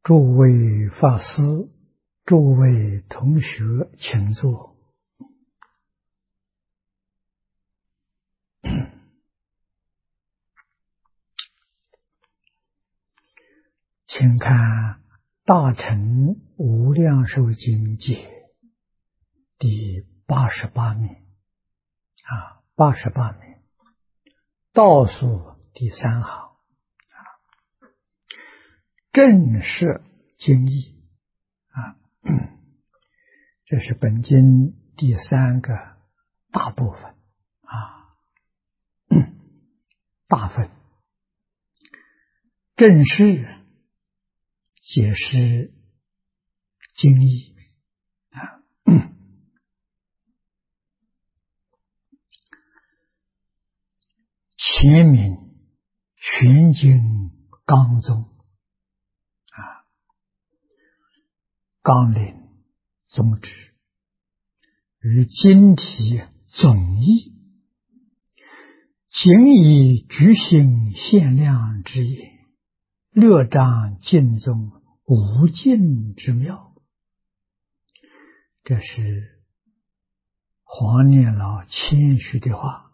诸位法师，诸位同学，请坐。请看《大乘无量寿经解》第88面88面倒数第3行，正释经义这是本经第3个大部分大分。正释解释经义前名全经纲宗纲领宗旨与经题总义，仅以具性限量之言，略彰经宗无尽之妙。这是黄念老谦虚的话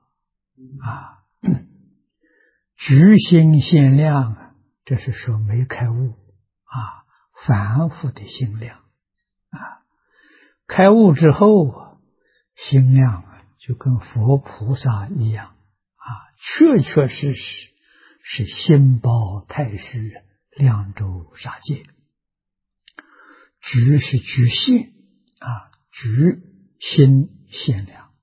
具性限量这是说没开悟凡夫的心量开悟之后心量就跟佛菩萨一样确确实实是心包太虚，量周杀戒。具是具现具心限量，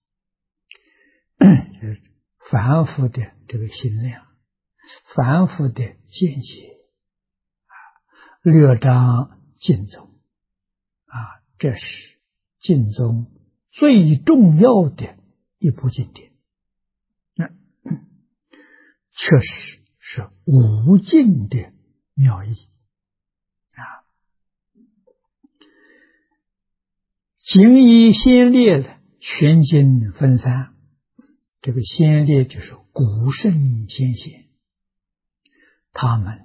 就是凡夫的这个心量，凡夫的见解略彰经宗这是经宗最重要的一部经典，确实是无尽的妙义经义先列了全经分3，这个先列就是古圣先贤，他们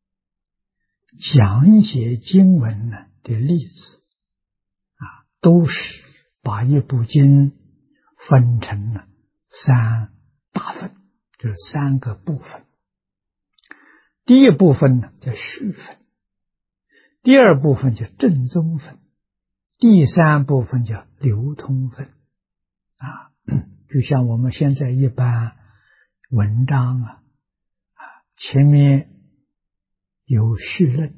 讲解经文的例子都是把一部经分成了3大分，就是3个部分。第一部分叫序分，第2部分叫正宗分，第3部分叫流通分就像我们现在一般文章前面有序论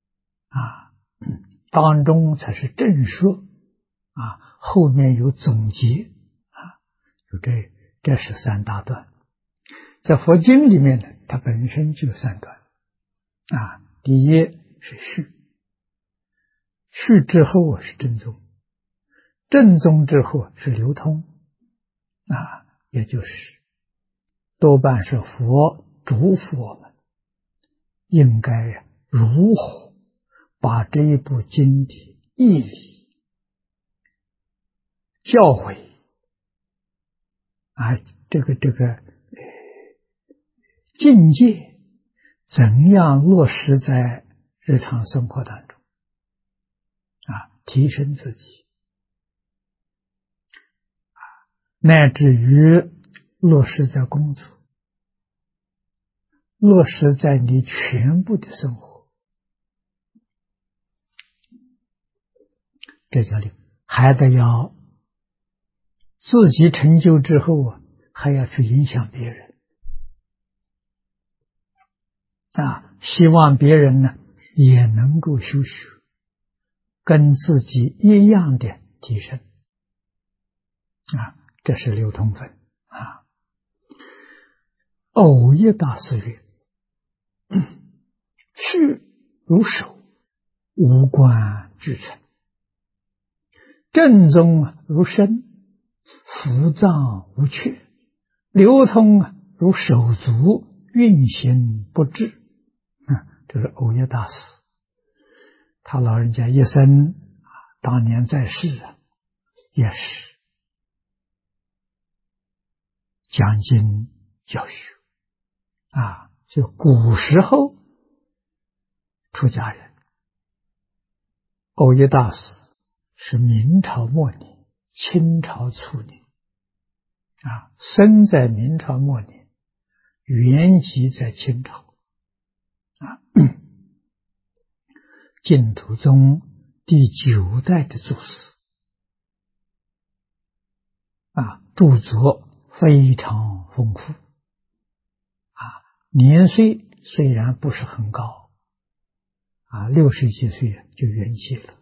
当中才是正说后面有总结就这是3大段。在佛经里面呢，它本身就3段第一是序，序之后是正宗，正宗之后是流通也就是多半是佛嘱咐我们应该如何把这一部经的义理教诲这个境界怎样落实在日常生活当中提升自己乃至于落实在工作，落实在你全部的生活，这叫还得要自己成就之后还要去影响别人希望别人呢也能够修学，跟自己一样的提升这是流通分藕益大师曰：序如手，无关俱陈；正宗如身，腑脏无缺；流通如手足，运行不滞。这是藕益大师，他老人家一生当年在世也是讲经教学就古时候出家人耦一大师是明朝末年、清朝初年生在明朝末年，原籍在清朝净土宗第9代的祖师著作非常丰富年岁虽然不是很高60几岁就圆寂了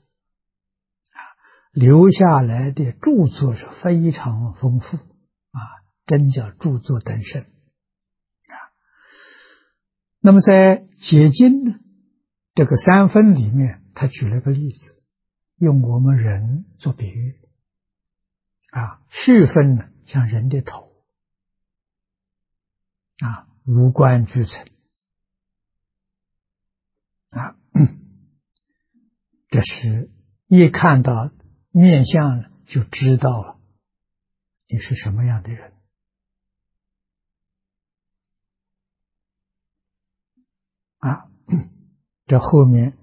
留下来的著作是非常丰富真叫著作等身那么在解经呢这个三分里面，他举了个例子，用我们人做比喻序分呢像人的头五官俱成这是一看到面相呢就知道了你是什么样的人这后面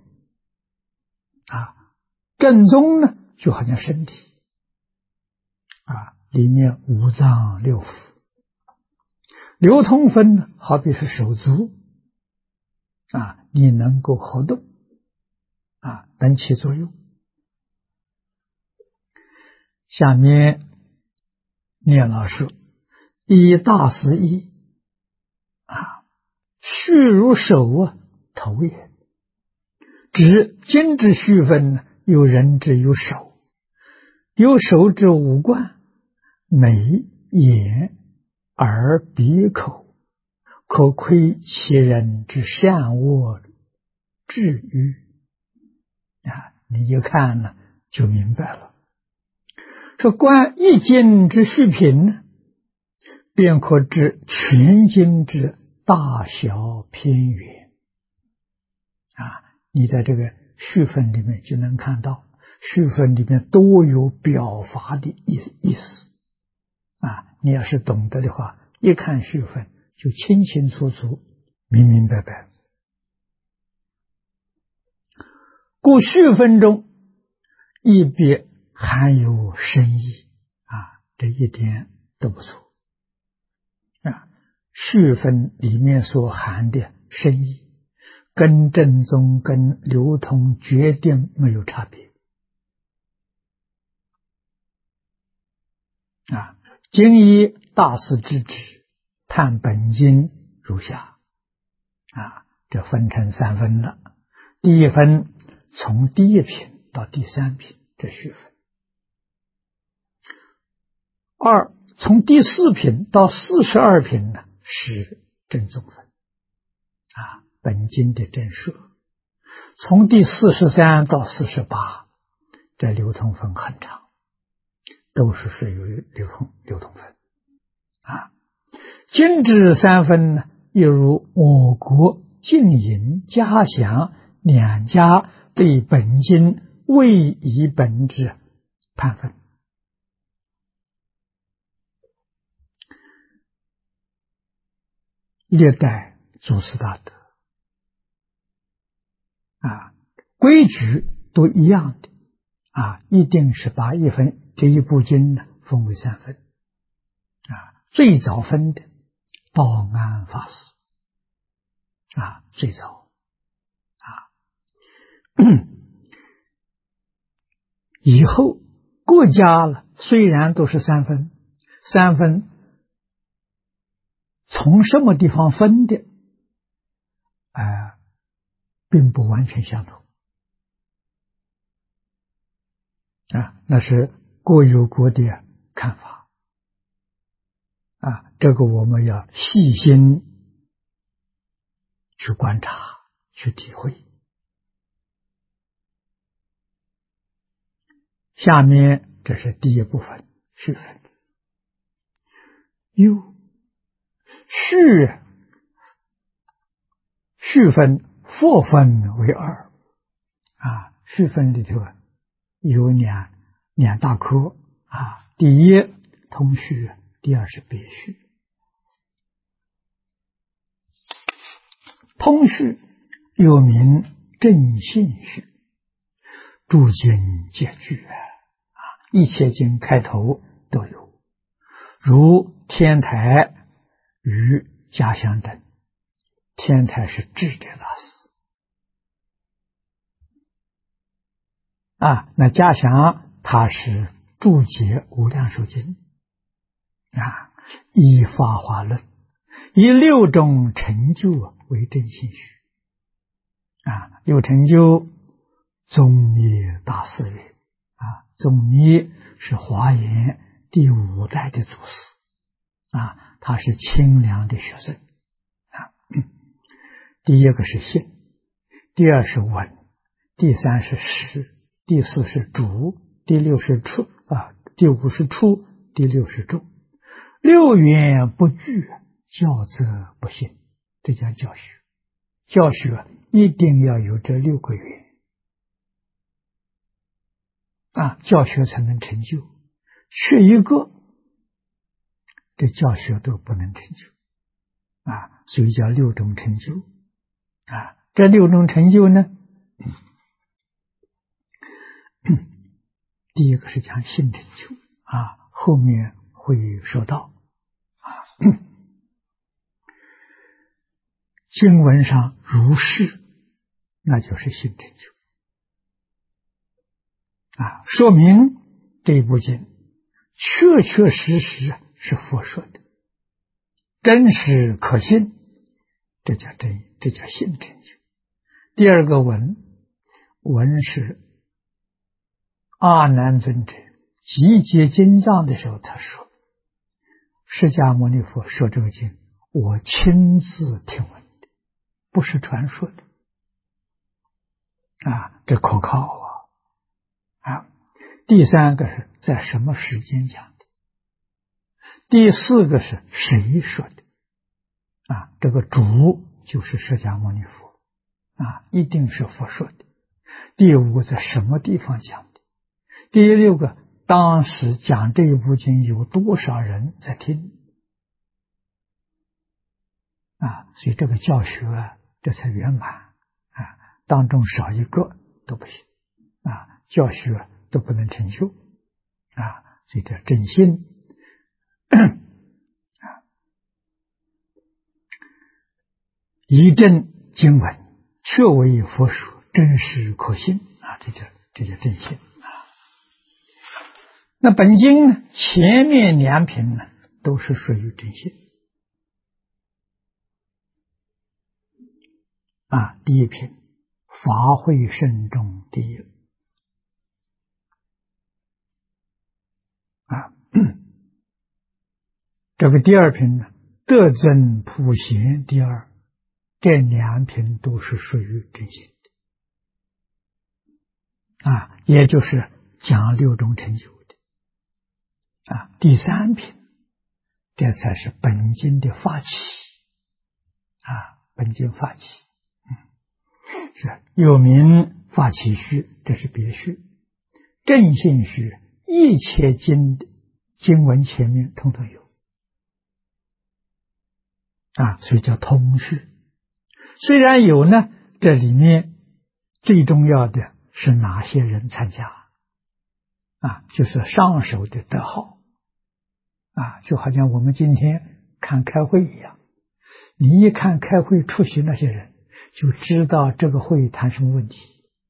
正宗呢就好像身体里面五脏六腑，流通分呢好比是手足你能够活动能起作用。下面念老师以大师意序如手头也，指精之序分呢有人之有手，有手之五官，眉、眼、耳、鼻、口，可窥其人之善恶智愚你一看呢就明白了。说观一经之序品呢，便可知全经之大小偏远你在这个序分里面就能看到，序分里面都有表法的意思你要是懂得的话，一看序分就清清楚楚、明明白白。故序分中亦别含有深意这一点都不错序分里面所含的深意跟正宗跟流通决定没有差别今依大师之旨判本经如下这分成三分了。第一分从第一品到第3品，这序分。二从第4品到42品呢是正宗分本经的正说。从第43到48，这流通分很长，都是属于流通分经之3分呢，又如我国晋营、嘉祥两家对本经未以本之判分历代祖师大德规矩都一样的一定是把这一部经呢分为3分最早分的报安法师最早以后各家了虽然都是3分，3分从什么地方分的并不完全相同那是各有各的看法这个我们要细心去观察去体会。下面这是第一部分序分。序分复分为2序分里头有两大科第一通序，第二是别序。通序又名正信序， 诸经皆具一切经开头都有，如天台与家祥等。天台是智者大师那家祥他是注解无量寿经依法华论，以六种成就为正信虚六成就宗密大寺云宗密是华严第5代的祖师他是清凉的学生第一个是信，第二是闻，第三是识，第四是主，第六是处第五是处，第六是众。六缘不具，教则不信，这叫教学。教学一定要有这6个缘教学才能成就，缺一个，这教学都不能成就所以叫6种成就这6种成就呢，第一个是讲信成就后面会说到经文上如是，那就是信成就说明这部经确确实实是佛说的，真实可信，这叫信成就。第二个闻是阿难尊者集结经藏的时候，他说释迦牟尼佛说这个经我亲自听闻的，不是传说的这可靠第三个是在什么时间讲的，第四个是谁说的这个主就是释迦牟尼佛一定是佛说的。第5个在什么地方讲的，第6个当时讲这一部经有多少人在听所以这个教学这才圆满当中少一个都不行教学都不能成就所以这真心一正经文确为佛说，真实可信这叫正信那本经呢，前面2品呢都是属于正信第一品法会慎重第一这个第2品呢德增普贤第2，这2品都是属于正信的也就是讲6种成就的第3品这才是本经的发起本经发起是有名发起序，这是别序，正信序一切经文前面统统有所以叫通序。虽然有呢，这里面最重要的是哪些人参加就是上首的德号就好像我们今天看开会一样，你一看开会出席那些人，就知道这个会议谈什么问题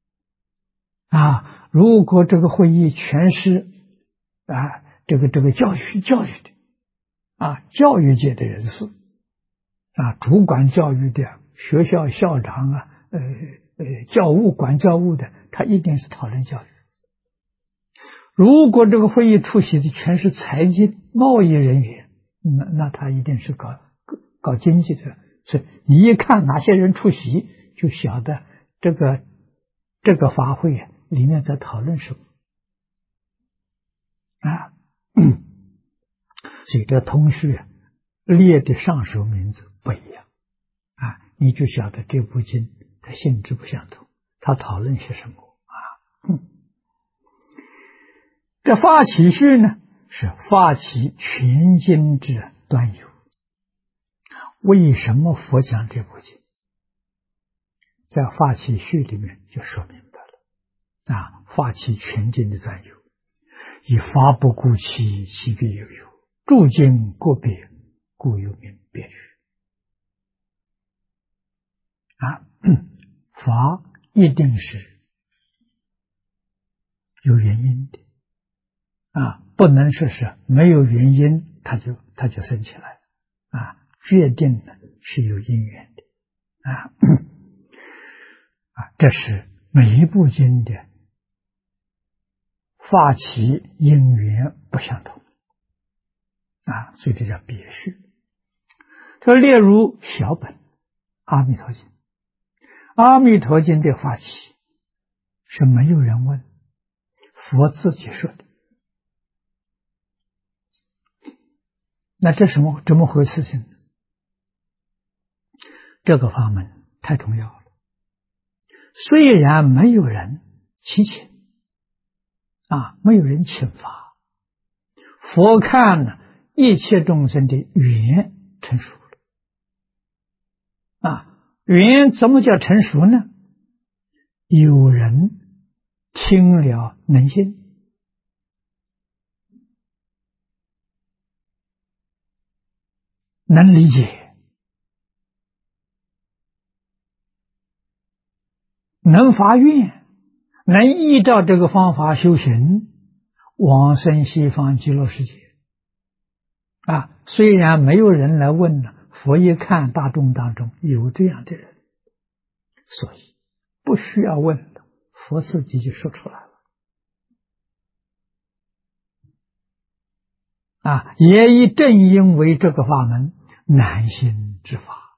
如果这个会议全是这个教育的教育界的人士主管教育的学校校长教务管教务的，他一定是讨论教育。如果这个会议出席的全是财经贸易人员，那他一定是搞经济的。所以你一看哪些人出席，就晓得这个法会里面在讨论什么所以这通序列的上首名字不一样你就晓得这部经它性质不相同，它讨论些什么这发起序呢，是发起全经之端游。为什么佛讲这部经？在发起序里面就说明白了发起全经的专有，以法不顾其，其必有有，诸经各别，故有名别序。法一定是有原因的不能说是没有原因它就生起来决定呢是有因缘的这是每一部经的发起因缘不相同所以这叫别序。这例如小本阿弥陀经，阿弥陀经的发起是没有人问，佛自己说的。那这怎么回事情呢？这个法门太重要了，虽然没有人祈请没有人请法，佛看呢一切众生的缘成熟了缘怎么叫成熟呢？有人听了能信，能理解，能发愿，能依照这个方法修行，往生西方极乐世界虽然没有人来问了，佛一看大众当中有这样的人，所以不需要问了，佛自己就说出来了也正因为这个法门难行之法，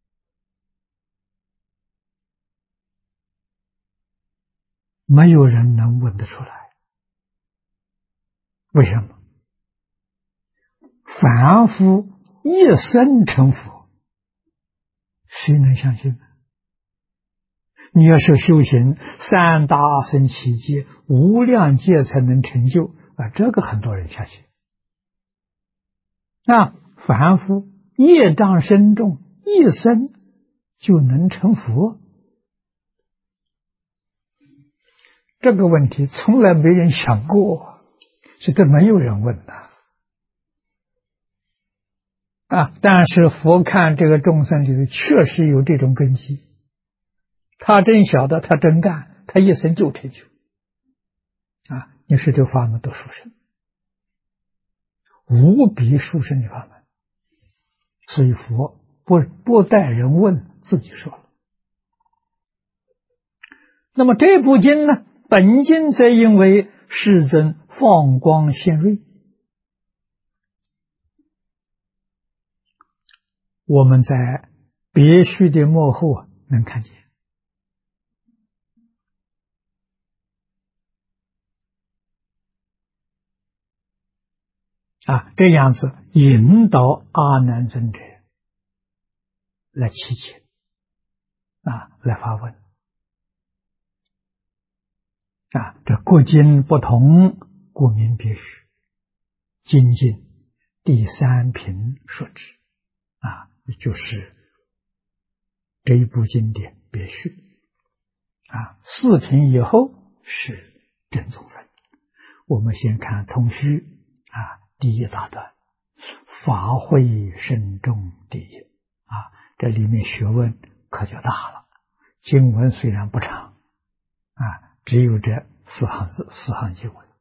没有人能问得出来。为什么？凡夫一生成佛，谁能相信呢？你要是修行三大阿僧祇劫无量劫才能成就这个很多人相信凡夫业障深重，一生就能成佛，这个问题从来没人想过，所以这没有人问但是佛看这个众生里头确实有这种根基，他真晓得，他真干，他一生就成就你说这法门多殊胜，无比殊胜的法门，所以佛不待人问，自己说了。那么这部经呢，本经则因为世尊放光显锐，我们在别序的末后能看见这样子引导阿难尊者来祈请来发问这各经不同，故名别序。经经第三品说之就是这一部经典别序四品以后是正宗分。我们先看通序第一大段，法会深重第一这里面学问可就大了。经文虽然不长只有这四行经文，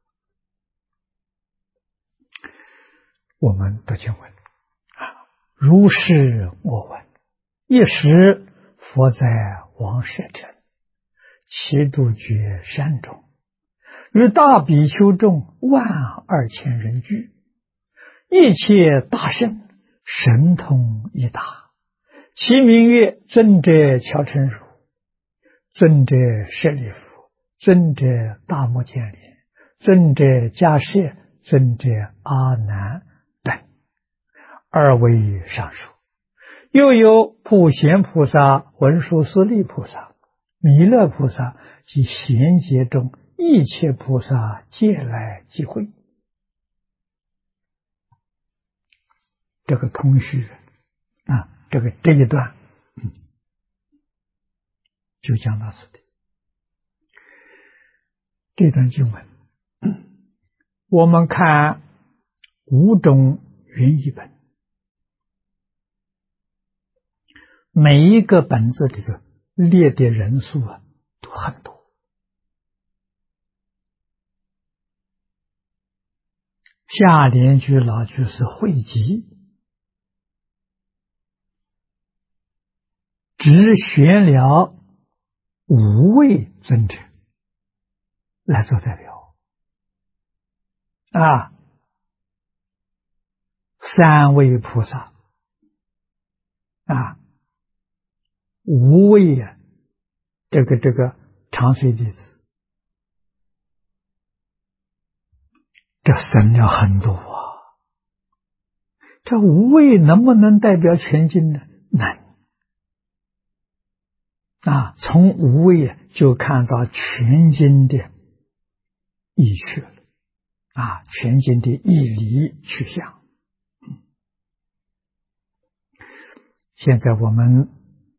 我们读经文如是我闻，一时佛在王舍城其杜绝山中，与大比丘众12000人聚，一切大圣，神通一大，其名曰尊者乔成如、尊者舍利弗、尊者大目犍连、尊者迦叶、尊者阿难等，二为上述。又有普贤菩萨、文殊师利菩萨、弥勒菩萨及贤劫中一切菩萨皆来集会。这个通序这一段就讲到此地。 这段经文，我们看5种原译本，每一个本子里头列的人数都很多。下联句老句是汇集，只选了5位尊者来做代表3位菩萨5位这个长随弟子，这省了很多这5位能不能代表全经呢？难从5位就看到全经的意趣了全经的义理去向。现在我们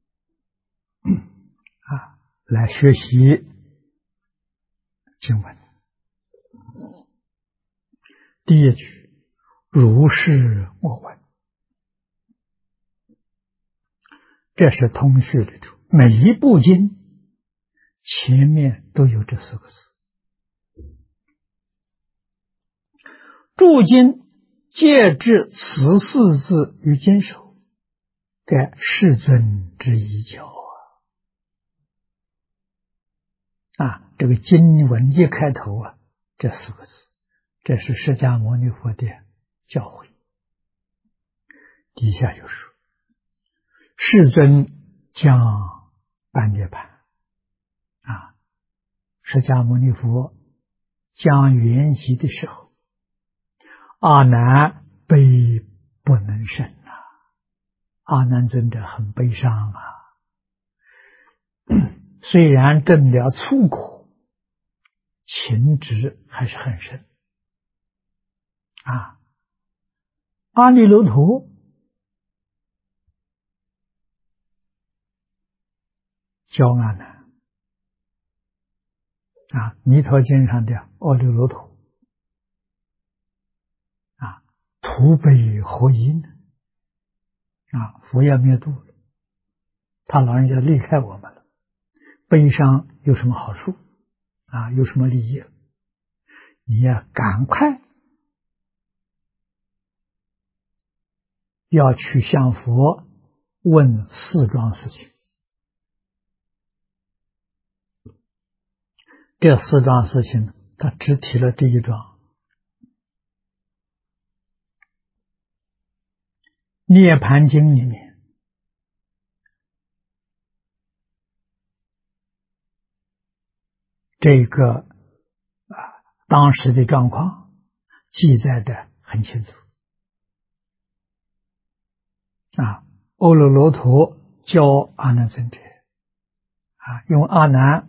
来学习经文。第一句，如是我闻，这是通序里头每一部经前面都有这4个字。诸经皆至此4字于经首，盖世尊之遗教这个经文一开头这4个字，这是释迦牟尼佛的教诲。底下就说，世尊将般涅槃释迦牟尼佛将圆寂的时候，阿难悲不能胜阿难尊者很悲伤虽然证了粗苦，情执还是很深阿弥陀佛教阿难弥陀经上的阿耨罗陀徒悲何因佛要灭度了，他老人家离开我们了，悲伤有什么好处有什么利益？你要赶快要去向佛问4桩事情。这4桩事情他只提了第1桩，涅盘经里面这个当时的状况记载的很清楚阿耨罗陀教阿难尊者因为阿难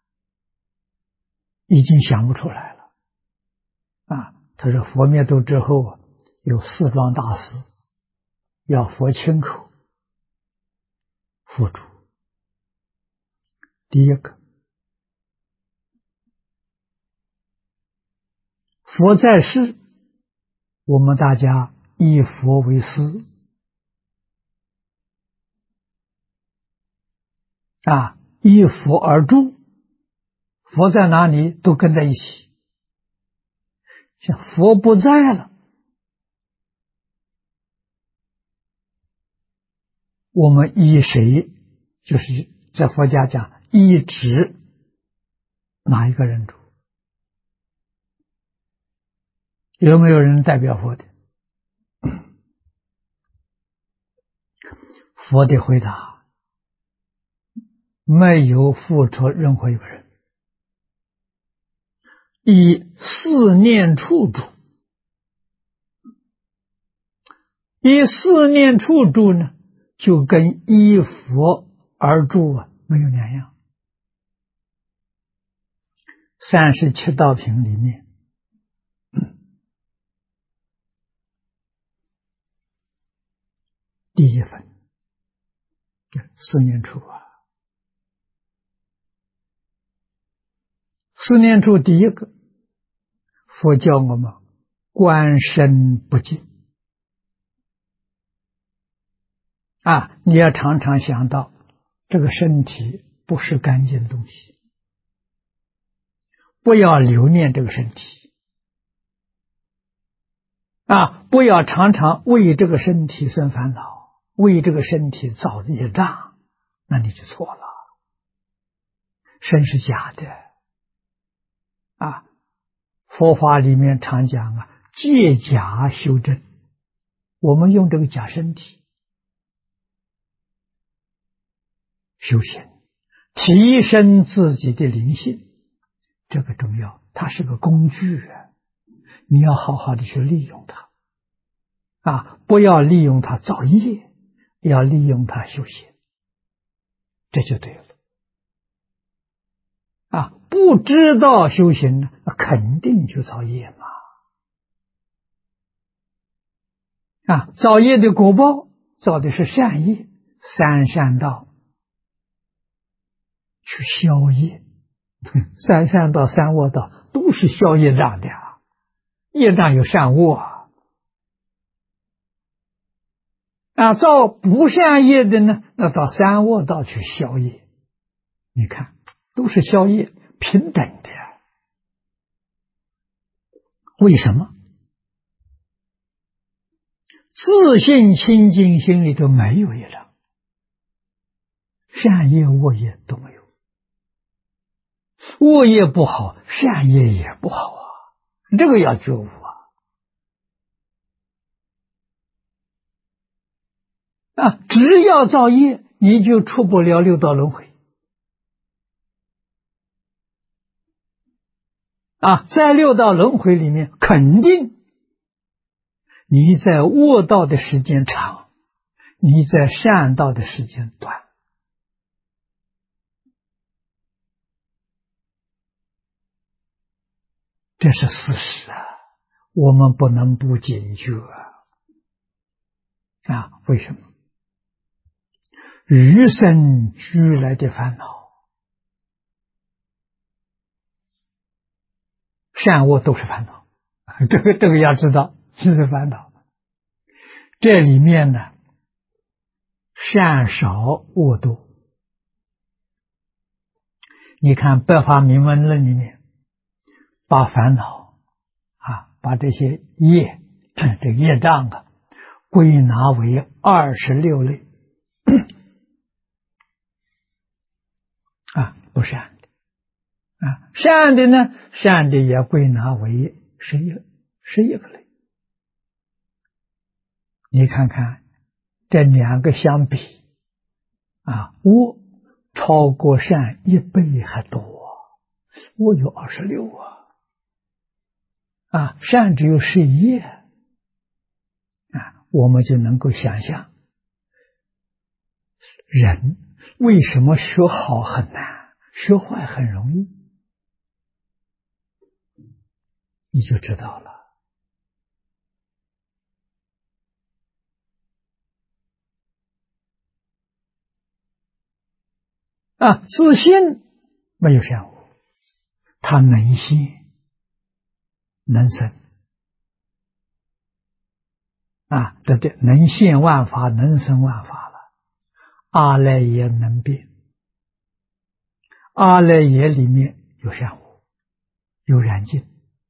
已经想不出来了他说佛灭度之后有4桩大事要佛亲口付诸。第一个，佛在世，我们大家以佛为师依佛而住，佛在哪里都跟在一起。像佛不在了，我们依谁？就是在佛家讲依止哪一个人住？有没有人代表佛的？佛的回答，没有付出任何一个人，以四念处住。以四念处住呢，就跟依佛而住没有两样。37道品里面，第一分四念处四念处第一个，佛教我们观身不净你要常常想到这个身体不是干净的东西，不要留念这个身体不要常常为这个身体生烦恼，为这个身体造业障，那你就错了。身是假的佛法里面常讲借假修真，我们用这个假身体修行，提升自己的灵性，这个重要，它是个工具你要好好的去利用它不要利用它造业，要利用它修行，这就对了不知道修行呢，肯定就造业嘛造业的果报造的是善业，三善道去消业，三善道三恶道都是消业障的业障有善恶造不善业的呢，那到三恶道去消业，你看都是消业，平等的为什么？自信清净心里头没有业障，善业恶业都没有，恶业不好，善业也不好这个要觉悟只要造业，你就出不了六道轮回在六道轮回里面，肯定你在恶道的时间长，你在善道的时间短，这是事实我们不能不警觉为什么？与生俱来的烦恼，善恶都是烦恼，这个要知道，是烦恼。这里面呢，善少恶多。你看《百法明文论》里面，把烦恼把这些业这业障归纳为26类不善的善的呢，善的也归纳为11个类。你看看这两个相比恶超过善1倍还多恶有26善只有11我们就能够想象人为什么学好很难，学坏很容易，你就知道了自信没有善恶，他能现能生对不对？能现万法，能生万法了。阿赖耶能变，阿赖耶里面有善恶，有染净，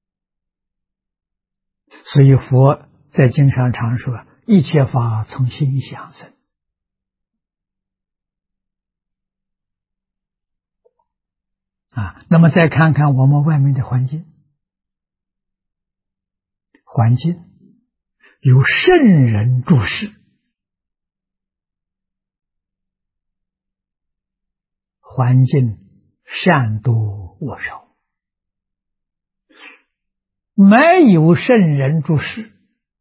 所以佛在经上常说，一切法从心想生。那么再看看我们外面的环境，环境有圣人注释，环境善多恶少，没有圣人注释，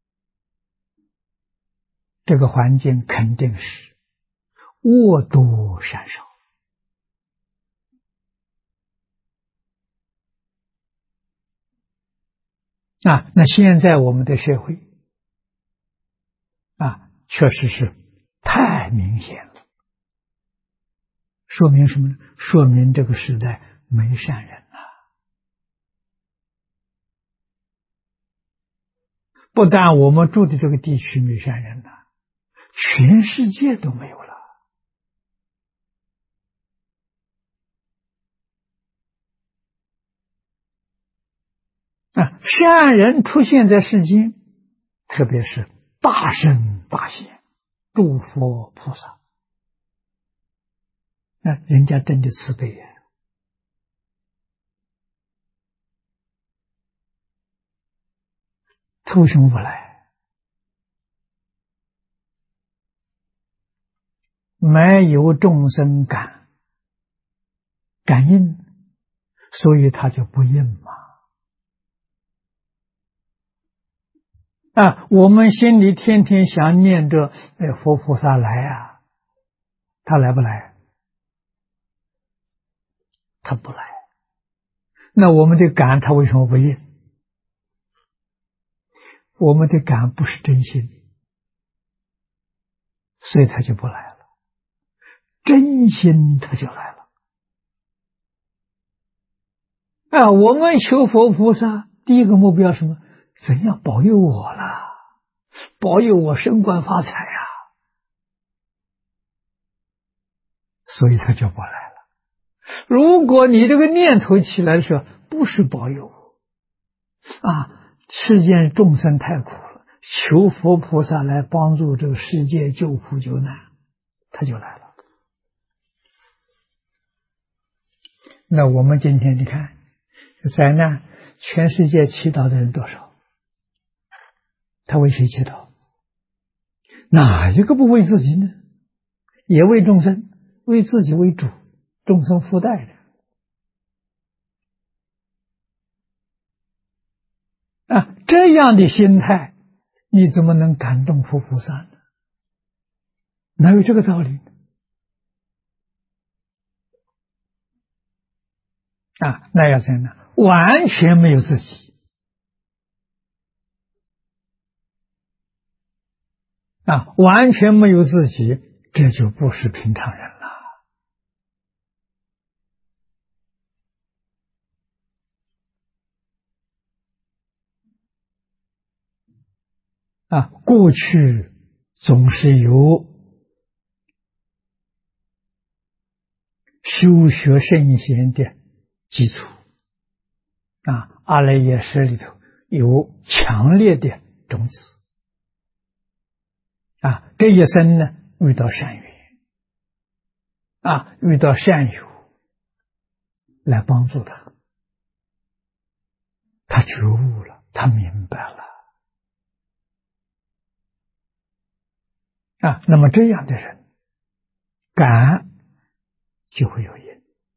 这个环境肯定是恶多善少。那现在我们的社会确实是太明显了，说明什么呢？说明这个时代没善人不但我们住的这个地区没善人了，全世界都没有了。善人出现在世间，特别是大圣大贤、诸佛菩萨，人家真的慈悲呀，偷生不来，没有众生感应，所以他就不应嘛。我们心里天天想念着佛菩萨来啊，他来不来？他不来。那我们的感他为什么不应？我们的感不是真心，所以他就不来了。真心他就来了。我们求佛菩萨第一个目标是什么？怎样保佑我了？保佑我升官发财啊！所以他就不来了。如果你这个念头起来的时候，不是保佑世间众生太苦了，求佛菩萨来帮助这个世界救苦救难，他就来了。那我们今天你看，灾难，全世界祈祷的人多少？他为谁祈祷？哪一个不为自己呢？也为众生，为自己为主，众生附带的。这样的心态，你怎么能感动佛菩萨呢？哪有这个道理呢？那要怎样呢？完全没有自己完全没有自己，这就不是平常人了。过去总是有修学圣贤的基础阿赖耶识里头有强烈的种子这一生呢遇到善缘遇到善友来帮助他，他觉悟了，他明白了那么这样的人感就会有因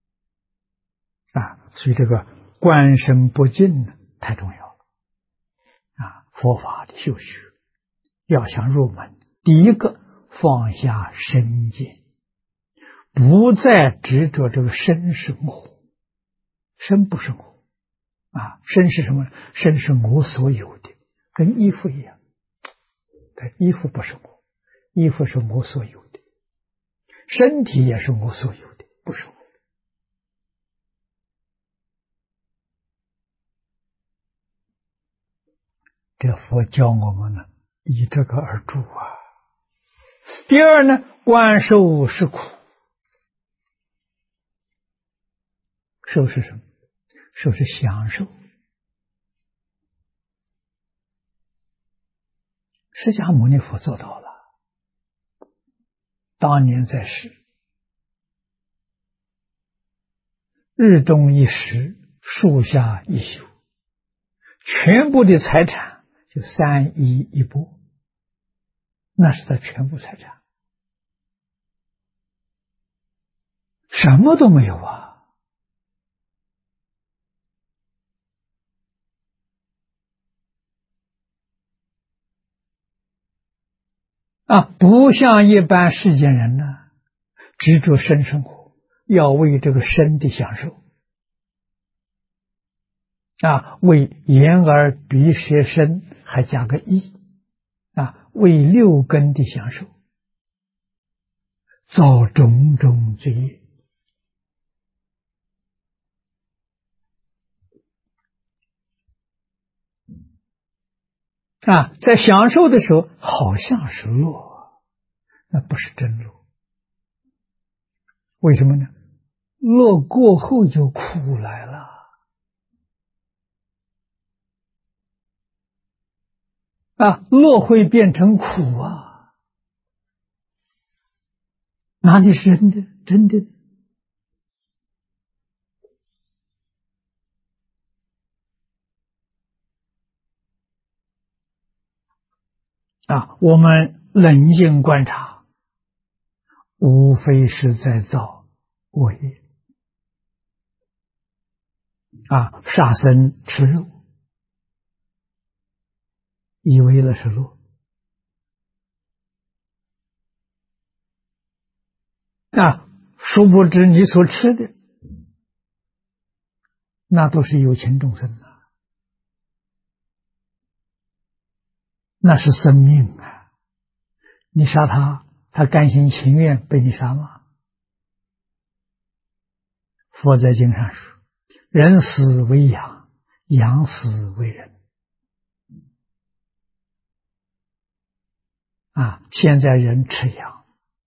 所以这个观身不净太重要了佛法的修学要想入门，第一个放下身见，不再执着这个身是我，身不是我身是什么？身是我所有的，跟衣服一样，但衣服不是我，衣服是我所有的，身体也是我所有的，不是我。这佛教我们呢，以这个而住第二呢，观受是苦。受是什么？受是享受。释迦牟尼佛做到了，当年在世，日中一时，树下一宿，全部的财产就3衣1钵，那是他全部财产，什么都没有不像一般世间人呢，执着身生活，要为这个身的享受为眼耳鼻舌身还加个意为6根的享受，造种种罪业在享受的时候好像是乐，那不是真乐。为什么呢？乐过后就苦来了。乐会变成苦啊，哪里是真的？真的我们冷静观察，无非是在造恶业。杀生吃肉，以为那是乐。殊不知你所吃的那都是有情众生的，那是生命啊！你杀他，他甘心情愿被你杀吗？佛在经上说：“人死为羊，羊死为人。”现在人吃羊，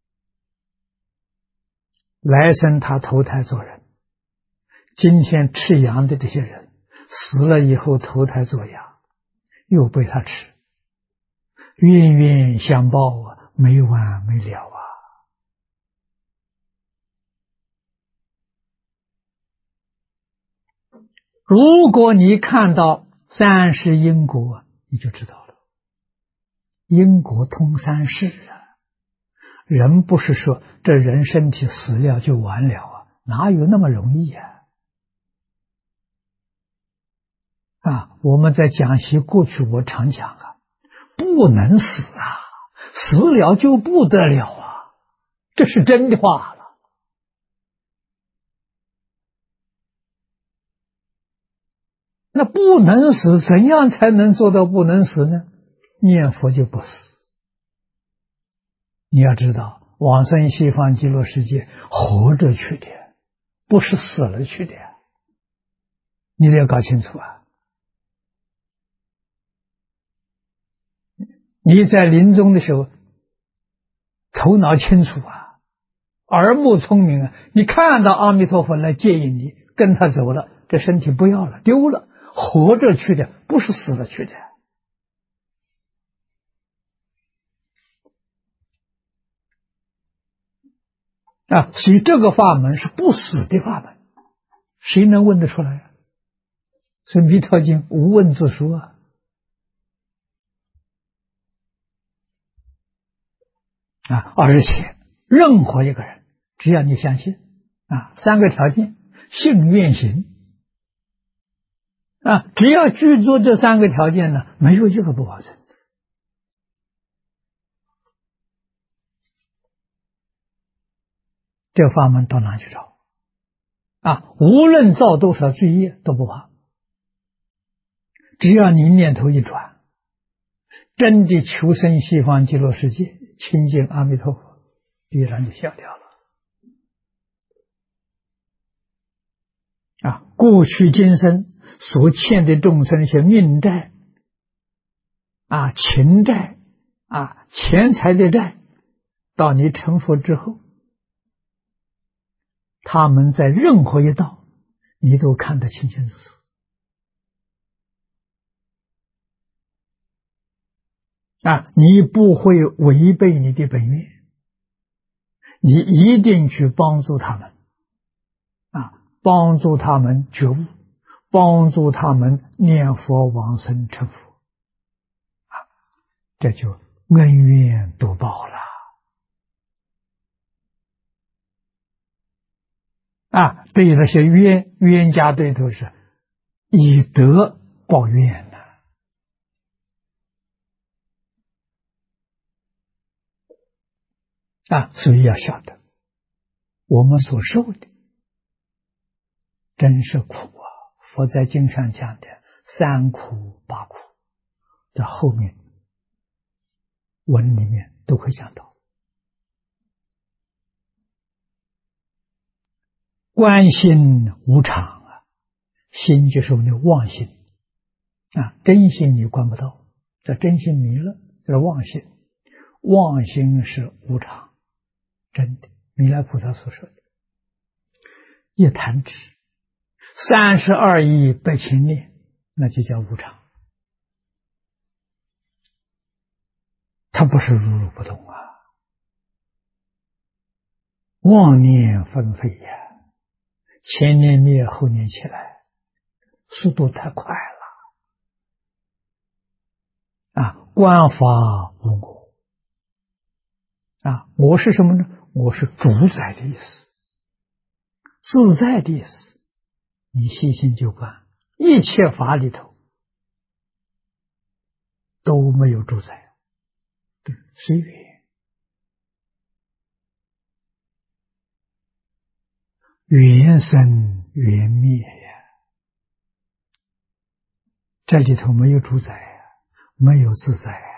来生他投胎做人。今天吃羊的这些人死了以后投胎做羊，又被他吃，冤冤相报啊，没完没了啊！如果你看到三世因果，你就知道了，因果通三世啊！人不是说这人身体死了就完了啊，哪有那么容易啊？我们在讲习过去我常讲不能死啊，死了就不得了啊，这是真的话了。那不能死，怎样才能做到不能死呢？念佛就不死。你要知道，往生西方极乐世界活着去的，不是死了去的，你得要搞清楚啊！你在临终的时候，头脑清楚啊，耳目聪明啊，你看到阿弥陀佛来接引你，跟他走了，这身体不要了，丢了，活着去的，不是死了去的。所以这个法门是不死的法门，谁能问得出来？所以《弥陀经》无问自说啊。而且任何一个人，只要你相信三个条件：信愿行只要具足这三个条件呢，没有一个不往生。这个法门到哪去找无论造多少罪业都不怕，只要你念头一转，真的求生西方极乐世界，亲近阿弥陀佛，必然就消掉了。过去今生所欠的众生一些命债情债钱财的债，到你成佛之后，他们在任何一道你都看得清清楚楚你不会违背你的本愿，你一定去帮助他们帮助他们觉悟，帮助他们念佛往生成佛这就恩怨都报了对那些冤家对头是以德报怨所以要晓得我们所受的真是苦佛在经上讲的三苦八苦，在后面文里面都会讲到。观心无常心就是我们的妄心真心你观不到， 叫真心弥勒，叫妄心。妄心是无常，真的。弥勒菩萨所说的，一弹指32亿百千年，那就叫无常。它不是如如不动啊，妄念纷飞呀，前念灭，后念起来，速度太快了啊！观法无我啊，我是什么呢？我是主宰的意思，自在的意思。你细心就观，一切法里头都没有主宰，对，随缘。缘生缘灭呀，这里头没有主宰呀，没有自在呀。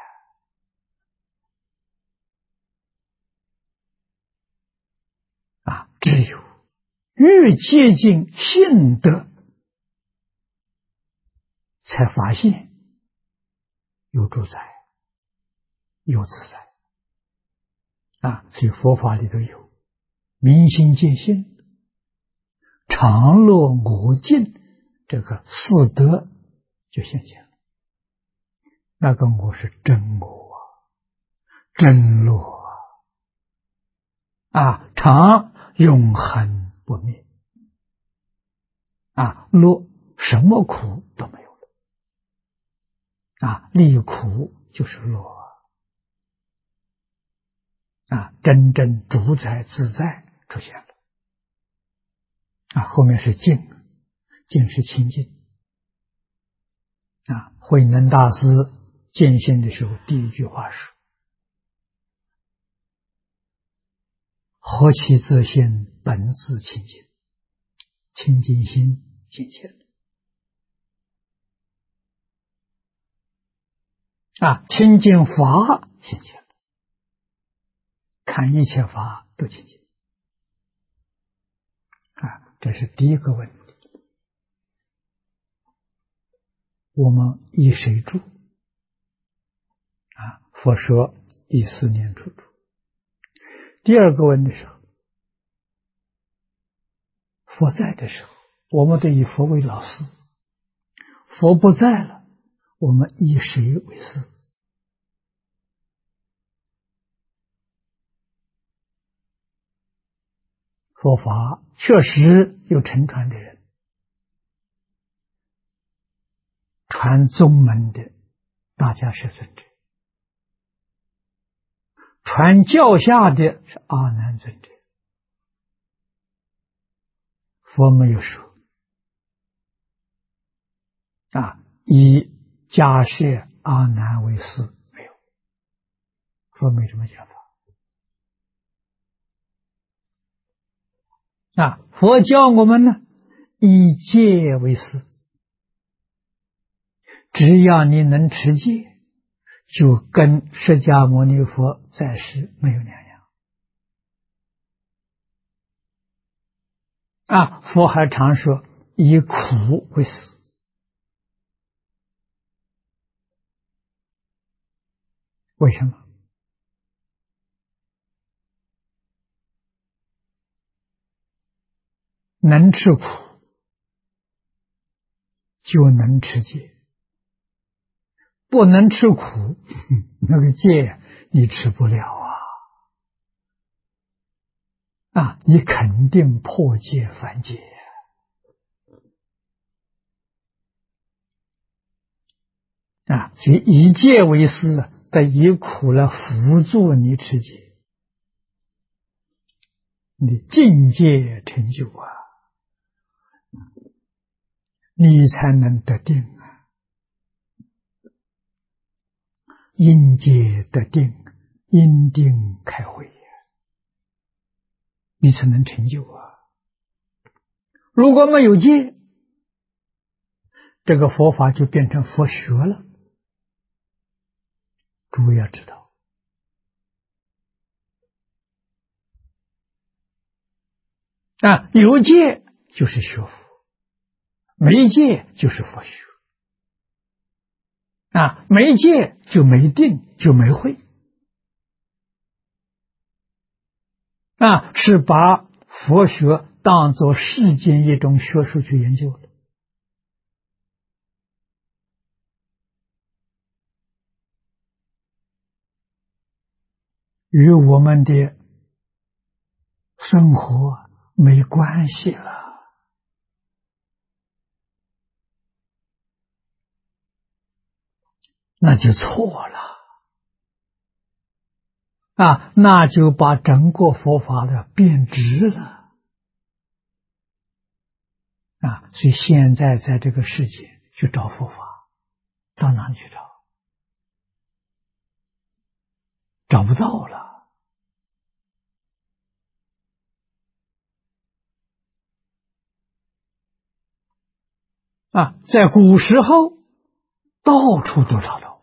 只有越接近性德，才发现有主宰，有自在所以佛法里头有明心见性、常乐我净，这个四德就现前了。那个我是真我真乐常永恒不灭乐什么苦都没有了离苦就是乐真正主宰自在出现了后面是净，净是清净慧能大师见性的时候，第一句话是：何其自性，本自清净，清净心现前了清净法现前了，看一切法都清净这是第一个问题。我们依谁住佛说第4念处住。第二个问的时候，佛在的时候，我们都以佛为老师；佛不在了，我们以谁为师？佛法确实有承传的人，传宗门的大家是尊者，传教下的是阿难尊者。佛没有说以迦叶阿难为师，没有，佛没这么讲法佛教我们呢，以戒为师，只要你能持戒，就跟释迦牟尼佛在世没有两样佛还常说以苦为师。为什么？能吃苦就能持戒，不能吃苦那个戒你吃不了你肯定破戒犯戒所以以戒为师得以苦来辅助你持戒，你境界成就你才能得定因戒得定，因定开慧你才能成就如果没有戒，这个佛法就变成佛学了。诸位要知道有戒就是学佛，没戒就是佛学没戒就没定，就没慧。是把佛学当作世间一种学术去研究的。与我们的生活没关系了，那就错了。那就把整个佛法的变质了。所以现在在这个世界去找佛法，到哪里去找？找不到了。在古时候到处都找到。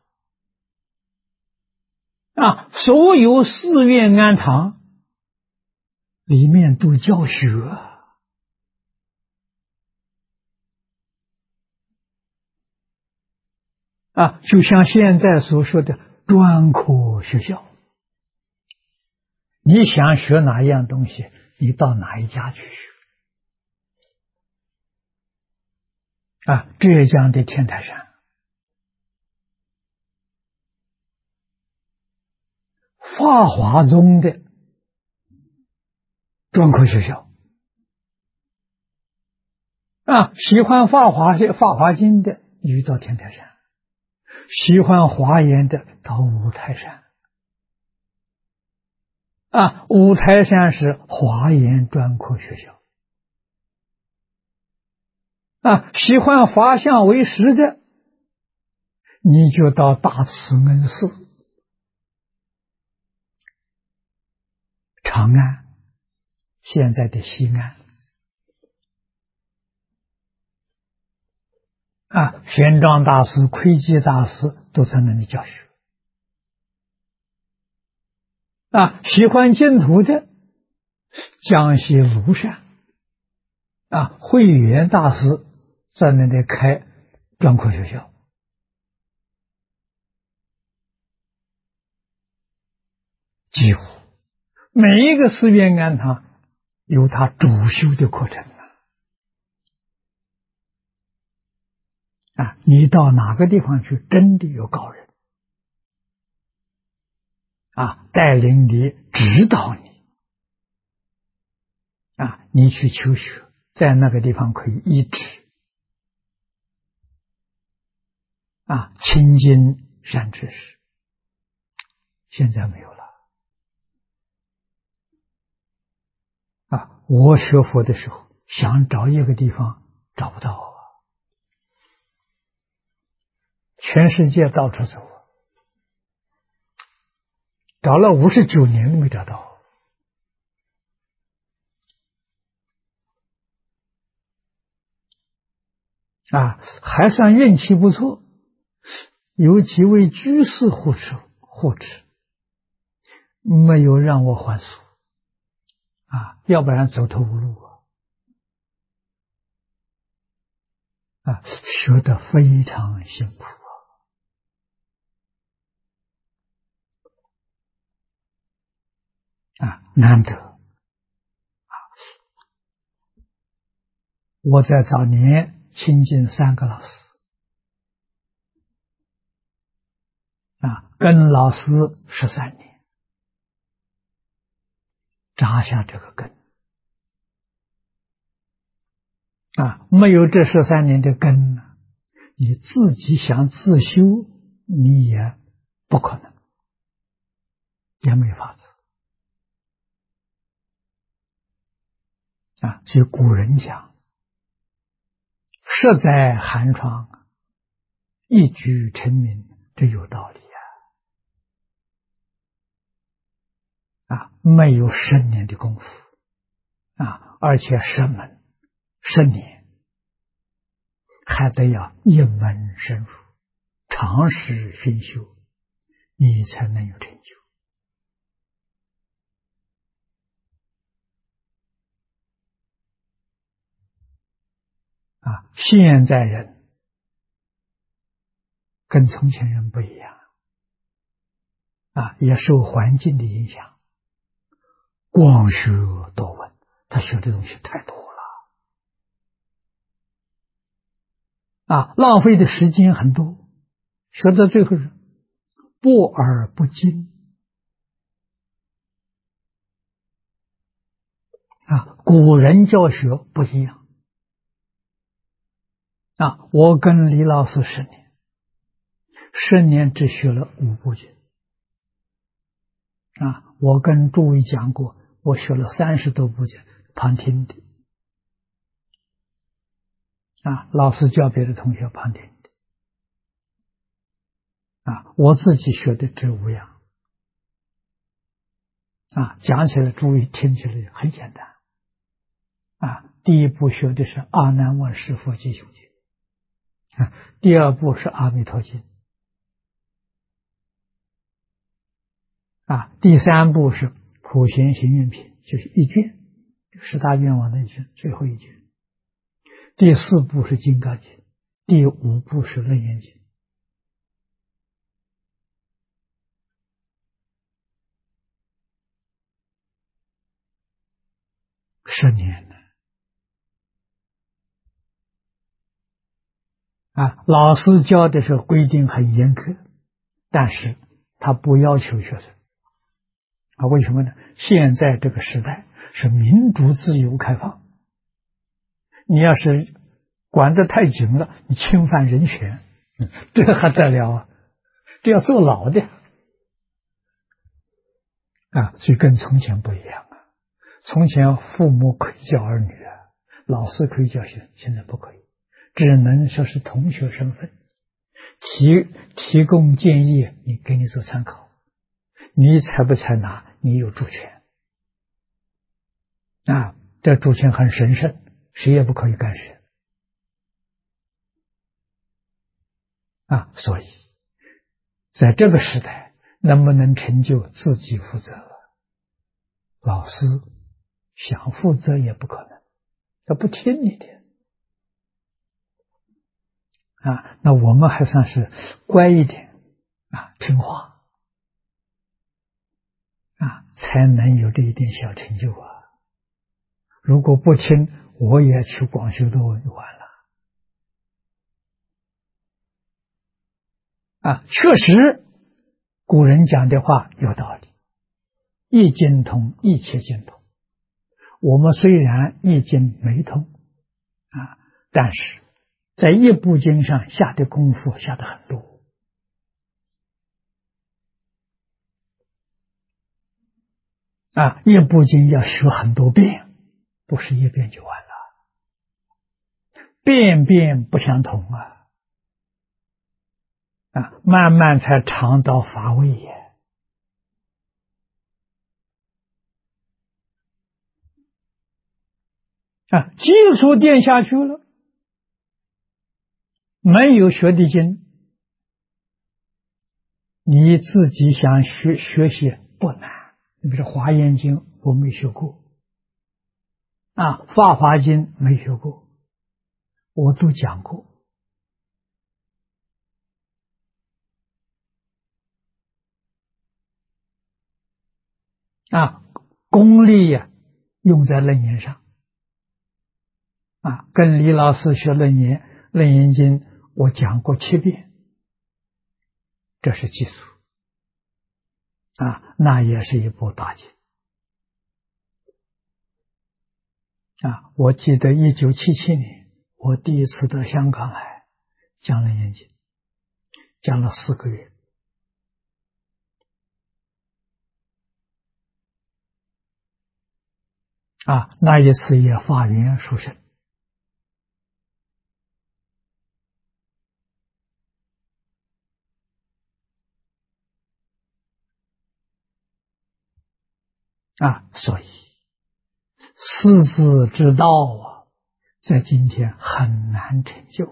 所有寺院庵堂里面都教学。就像现在所说的专科学校，你想学哪一样东西，你到哪一家去学。浙江的天台山法华宗的专科学校，喜欢法华经的你到天台山，喜欢华严的到五台山。五台山是华严专科学校。喜欢法相为实的，你就到大慈恩寺、长安，现在的西安。玄奘大师、窥基大师都在那里教学。喜欢净土的，江西庐山慧远大师在那里开专科学校。几乎每一个寺院庵堂有他主修的课程。你到哪个地方去，真的有高人带领你、指导你你去求学，在那个地方可以医治亲近善知识。现在没有了。我学佛的时候想找一个地方找不到全世界到处走，找了59年都没找到。还算运气不错，有几位居士护持，没有让我还俗要不然走投无路学得非常辛苦难得我在早年亲近3个老师跟老师13年，扎下这个根没有这13年的根你自己想自修，你也不可能，也没法子所以古人讲，设在寒窗，一举成名，这有道理没有10年的功夫而且10门10年，还得要一门深入，长时熏修，你才能有成就现在人跟从前人不一样也受环境的影响，光学多闻，他学的东西太多了浪费的时间很多，学到最后是博而不精古人教学不一样我跟李老师10年只学了5部经我跟诸位讲过，我学了30多部经，旁听的老师教别的同学旁听的我自己学的这5样讲起来诸位听起来很简单第一部学的是阿难问事佛吉凶经第二部是阿弥陀经第三部是普贤行愿品，就是一卷10大愿望的一卷，最后一卷。第4部是金刚经，第5部是楞严经。10年了老师教的时候规定很严苛，但是他不要求学生为什么呢？现在这个时代是民主自由开放，你要是管得太紧了，你侵犯人权这还得了这要坐牢的所以跟从前不一样从前父母可以教儿女老师可以教学生，现在不可以，只能说是同学身份提供建议，你给你做参考，你采不采纳你有主权这主权很神圣，谁也不可以干涉所以在这个时代能不能成就自己负责了，老师想负责也不可能，他不听你的那我们还算是乖一点听话才能有这一点小成就如果不听，我也去广修都完了确实古人讲的话有道理，一经通一切经通，我们虽然一经没通但是在一部经上下的功夫下的很多一部经要学很多遍，不是一遍就完了，遍遍不相同慢慢才尝到乏味基础垫下去了，没有学的经，你自己想学习不难。你比如说《华严经》我没学过法华经没学过，我都讲过功力用在楞严上跟李老师学楞严经我讲过7遍，这是基础那也是一部大经我记得1977年我第一次到香港来讲楞严经，讲了4个月那一次也发愿殊胜所以识字之道在今天很难成就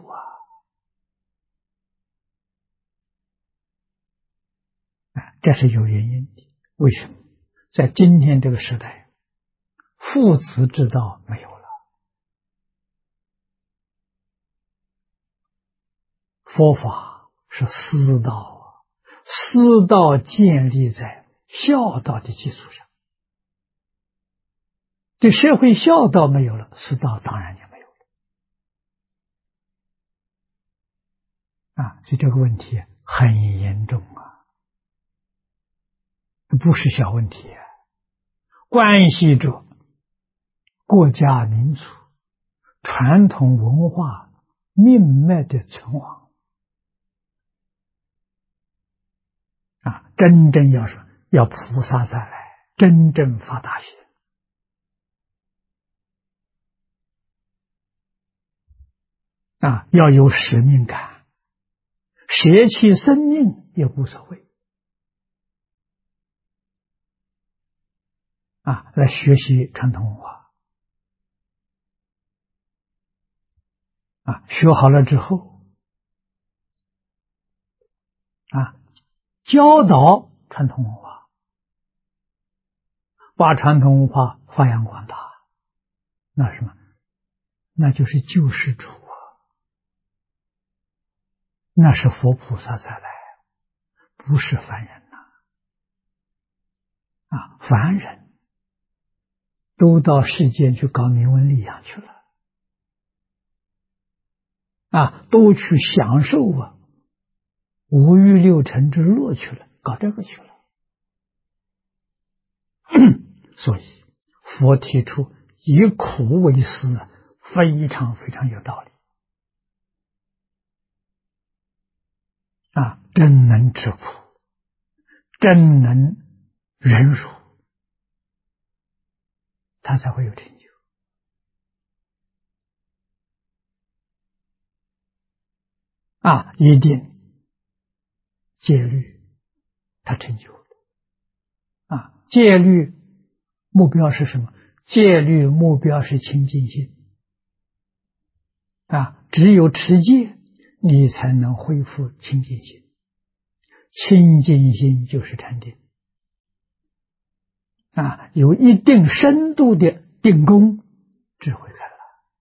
这是有原因的。为什么？在今天这个时代，父子之道没有了，佛法是私道啊，私道建立在孝道的基础上。这社会孝道没有了，私道当然也没有了啊。所以这个问题很严重啊，不是小问题啊，关系着国家民族传统文化命脉的存亡啊！真正要说要菩萨再来，真正发大心啊，要有使命感，舍弃生命也无所谓啊，来学习传统文化啊，学好了之后啊，教导传统文化，把传统文化发扬光大，那什么？那就是救世主啊，那是佛菩萨再来，不是凡人呐啊！凡人都到世间去搞名闻利养去了啊，都去享受啊五欲六尘之乐去了，搞这个去了。所以佛提出以苦为师，非常非常有道理啊！真能吃苦，真能忍辱，他才会有成就啊！一定戒律，他成就了啊！戒律目标是什么？戒律目标是清净心啊！只有持戒，你才能恢复清净心。清净心就是禅定啊！有一定深度的定功，智慧开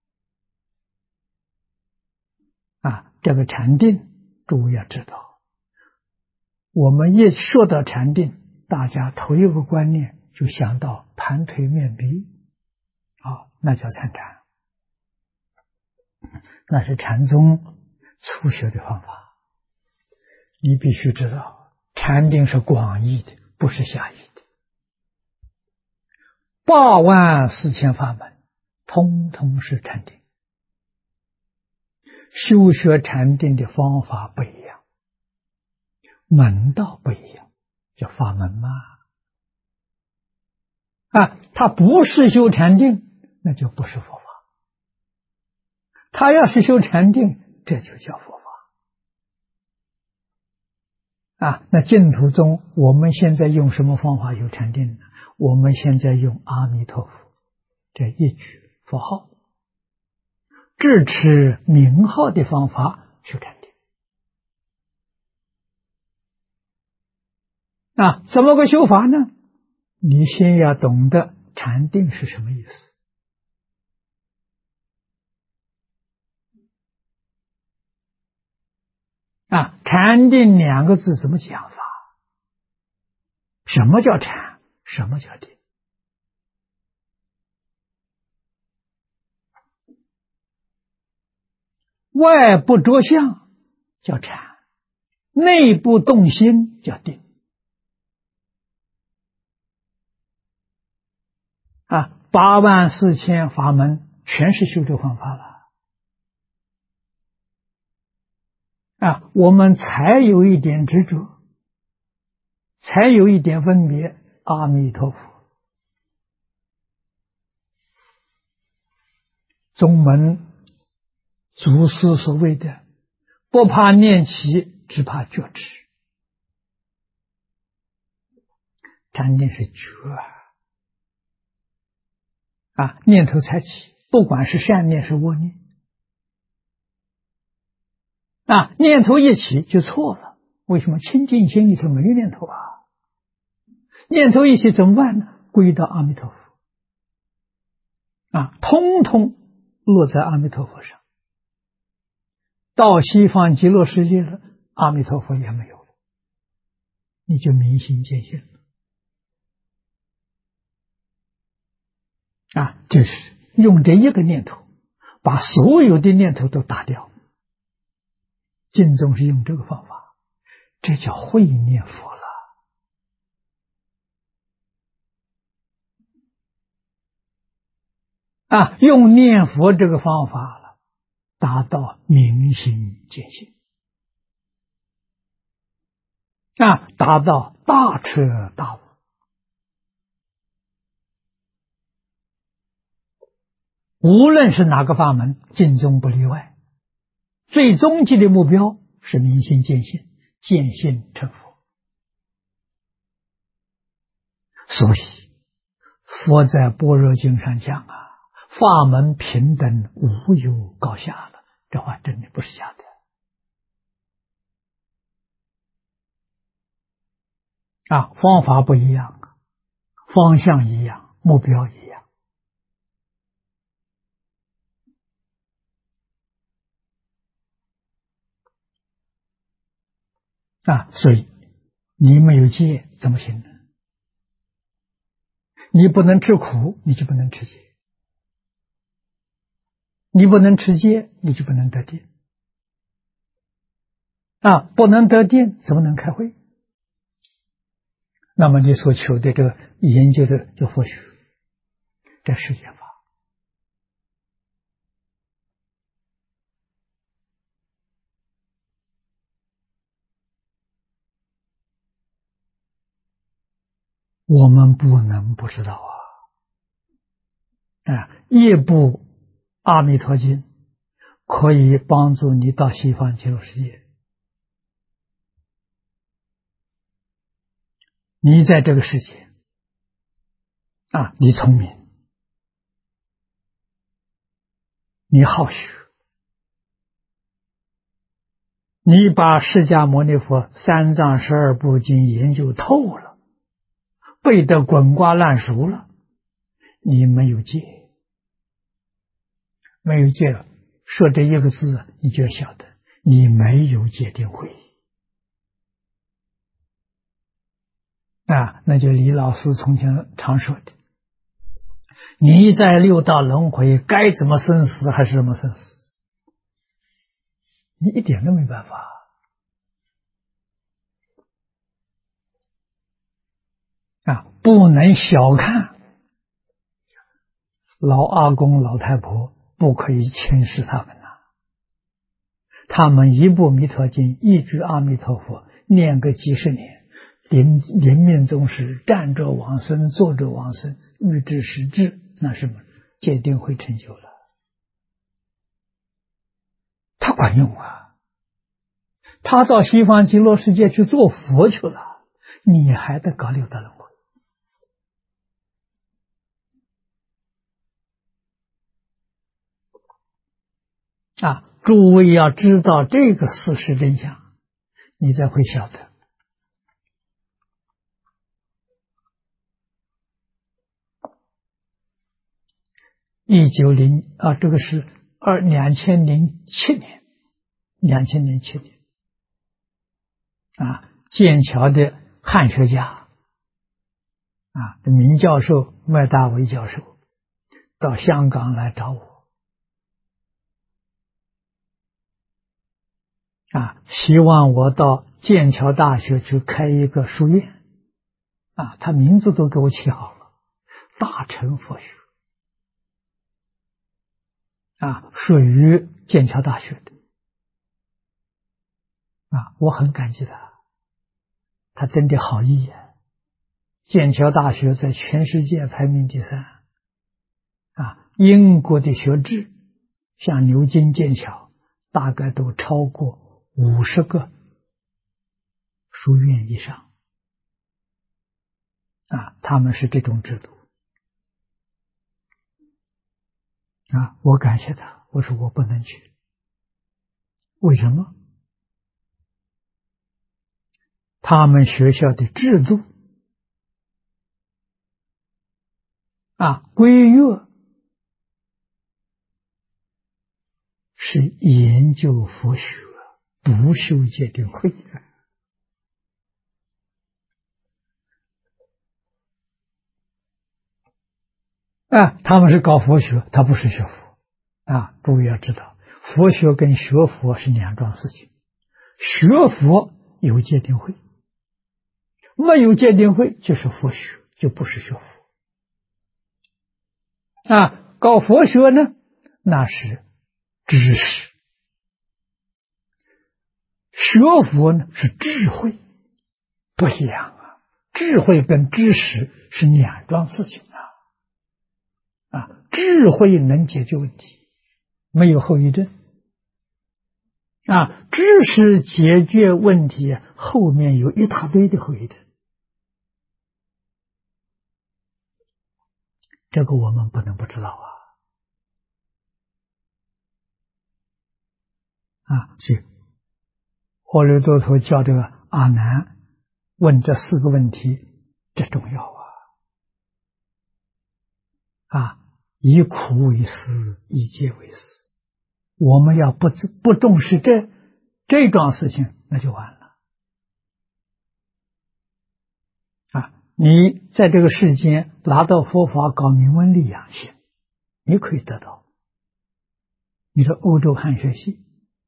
了啊！这个禅定，诸位要知道，我们一说到禅定，大家头一个观念就想到盘腿面壁啊，那叫参禅，那是禅宗初学的方法。你必须知道，禅定是广义的，不是狭义的。84000法门，通通是禅定。修学禅定的方法不一样，门道不一样，叫法门嘛。啊，他不是修禅定，那就不是佛法。他要是修禅定，这就叫佛法。啊，那净土宗我们现在用什么方法修禅定呢？我们现在用阿弥陀佛这一句佛号，智持名号的方法修禅定。啊，怎么个修法呢？你先要懂得禅定是什么意思。啊，禅定2个字怎么讲法？什么叫禅？什么叫定？外部着相叫禅，内部动心叫定。啊，84000法门全是修这方法了。啊，我们才有一点执着，才有一点分别。阿弥陀佛，宗门祖师所谓的不怕念起，只怕觉知。禅定是觉啊，念头才起，不管是善念是恶念啊，念头一起就错了。为什么？清净心里头没有念头啊，念头一起怎么办呢？归到阿弥陀佛啊，通通落在阿弥陀佛上。到西方极乐世界了， 阿弥陀佛也没有了，你就明心见性了。就是用这一个念头，把所有的念头都打掉。净宗是用这个方法，这叫会念佛了。用念佛这个方法了，达到明心见性，达到大彻大悟。无论是哪个法门，净宗不例外，最终极的目标是明心见性，见性成佛。所以佛在般若经上讲法门平等，无有高下了，这话真的不是假的。方法不一样，方向一样，目标一样。所以你没有戒怎么行呢？你不能吃苦，你就不能吃戒；你不能吃戒，你就不能得定。不能得定，怎么能开会？那么你所求的这个研究的就佛学，这世间法。我们不能不知道一部阿弥陀经可以帮助你到西方极乐世界。你在这个世界你聪明，你好学，你把释迦牟尼佛三藏十二部经研究透了，背得滚瓜烂熟了，你没有戒，没有戒了，说这一个字你就晓得你没有戒定慧。那就李老师从前常说的，你在六道轮回该怎么生死还是怎么生死，你一点都没办法。不能小看老阿公老太婆，不可以轻视他们他们一部弥陀经，一句阿弥陀佛，念个几十年，临命终时，站着往生，坐着往生，欲知时至，那什么戒定慧成就了，他管用他到西方极乐世界去做佛去了，你还得搞六道轮回。诸位要知道这个事实真相，你才会晓得。这个是2007年，2007年剑桥的汉学家名教授麦大为教授到香港来找我希望我到剑桥大学去开一个书院他名字都给我起好了，大乘佛学属于剑桥大学的我很感激他真的好意剑桥大学在全世界排名第3英国的学制像牛津、剑桥大概都超过50个书院以上他们是这种制度我感谢他，我说我不能去，为什么？他们学校的制度规约是研究佛学，不不修戒定慧啊，他们是搞佛学，他不是学佛啊。诸位要知道，佛学跟学佛是两桩事情。学佛有戒定慧，没有戒定慧就是佛学，就不是学佛啊。搞佛学呢，那是知识；学佛呢是智慧，不一样啊。智慧跟知识是两桩事情啊。智慧能解决问题，没有后遗症啊。知识解决问题后面有一大堆的后遗症，这个我们不能不知道所以阿耨多罗教这个阿难问这4个问题，这重要以苦为师，以戒为师。我们要不重视这桩事情，那就完了你在这个世间拿到佛法搞名闻利养行，你可以得到你的欧洲汉学系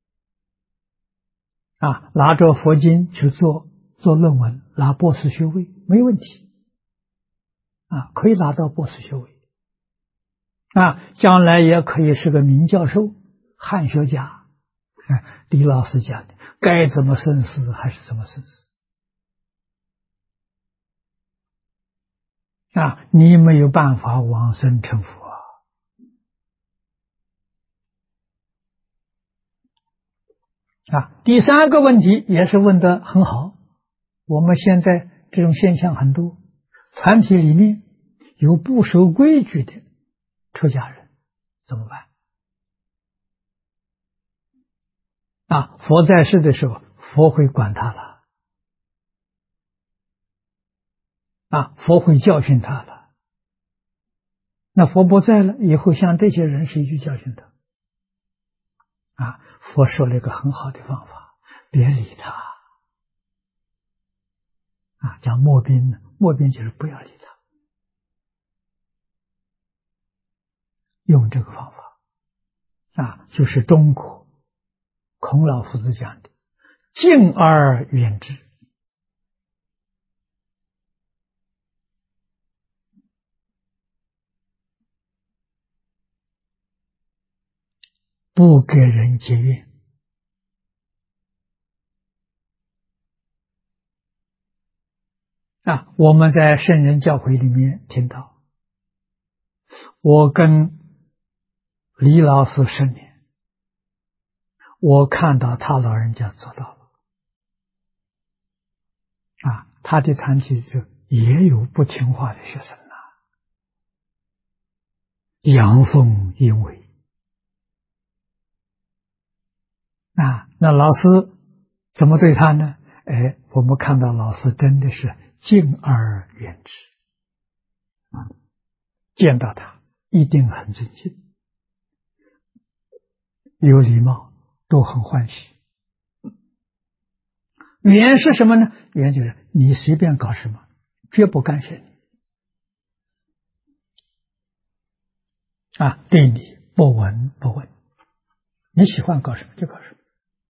拿着佛经去做论文，拿博士学位没问题可以拿到博士学位将来也可以是个名教授、汉学家李老师讲的，该怎么生死还是怎么生死你没有办法往生成佛第3个问题也是问得很好。我们现在这种现象很多，团体里面有不守规矩的出家人，怎么办佛在世的时候，佛会管他了佛会教训他了。那佛不在了以后，像这些人谁去教训他佛说了一个很好的方法，别理他讲莫宾呢，莫宾就是不要理他，用这个方法就是中国孔老夫子讲的敬而远之不给人结怨我们在圣人教诲里面听到，我跟李老师10年，我看到他老人家做到了他的团体就也有不听话的学生阳奉阴违那老师怎么对他呢？我们看到老师真的是敬而远之见到他一定很尊敬，有礼貌，都很欢喜。远是什么呢？远就是你随便搞什么，绝不干涉你对你不闻不问，你喜欢搞什么就搞什么。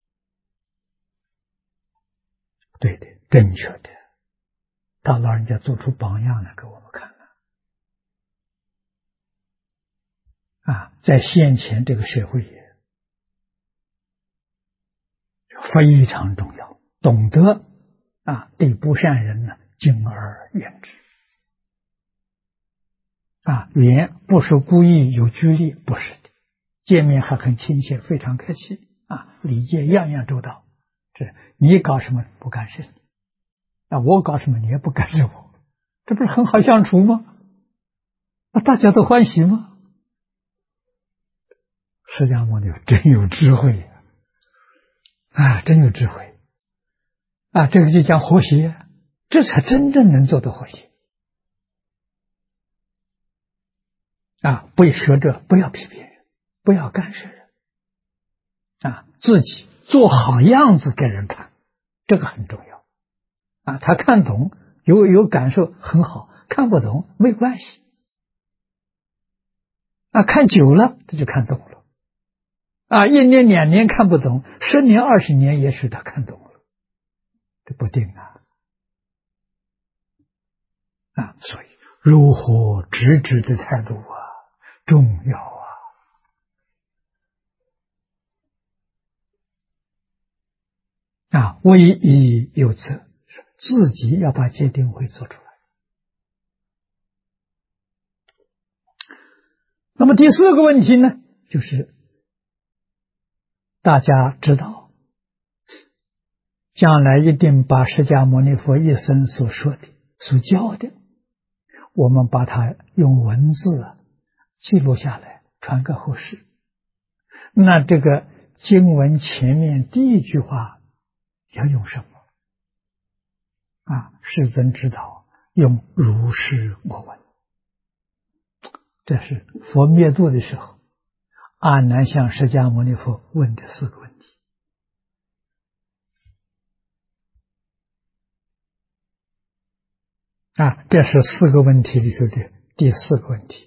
对的，正确的，他老人家做出榜样来给我们看在先前这个社会也非常重要，懂得对不善人呢敬而远之远不是故意有距离，不是的，见面还很亲切，非常客气礼节样样周到。这你搞什么不干涉你我搞什么你也不干涉我，这不是很好相处吗？大家都欢喜吗？释迦牟尼真有智慧真有智慧这个就讲和谐，这才真正能做到和谐被学者不要批评人，不要干涉人自己做好样子给人看，这个很重要啊。他看懂有感受很好，看不懂没关系啊。看久了他就看懂了啊，1年2年看不懂，10年20年也许他看懂了，这不定啊。所以如何直直的态度啊，重要啊。唯一有责，自己要把戒定慧做出来。那么第4个问题呢，就是大家知道，将来一定把释迦牟尼佛一生所说的、所教的，我们把它用文字记录下来，传给后世。那这个经文前面第1句话要用什么啊？世尊指导用如是我闻。这是佛灭度的时候，阿难向释迦牟尼佛问的4个问题啊。这是4个问题里头的第4个问题。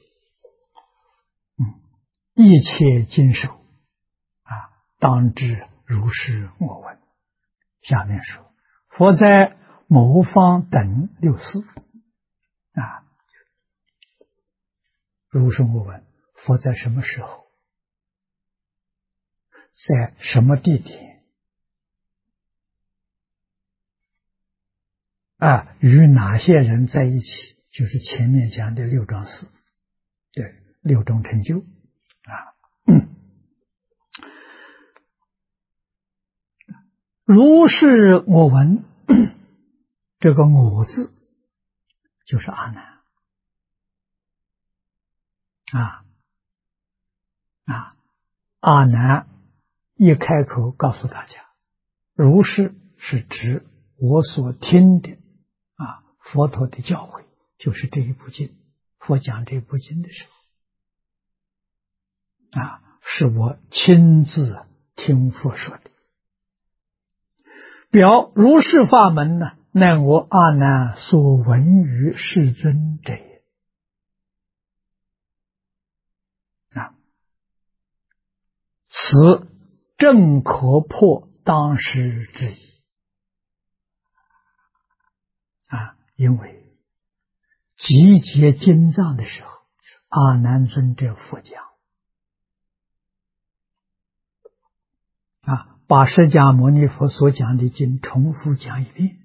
一切经受啊，当知如是我闻。下面说，佛在某方等6事啊，如是我闻。佛在什么时候，在什么地点啊，与哪些人在一起，就是前面讲的6桩事，对，6种成就啊。如是我闻，这个我字就是阿难阿难一开口告诉大家，如是是指我所听的佛陀的教诲，就是这一部经，佛讲这部经的时候是我亲自听佛说的。表如是法门呢，乃我阿难所闻于世尊者也此正可破当时之疑因为集结经藏的时候，阿难尊者佛讲把释迦牟尼佛所讲的经重复讲一遍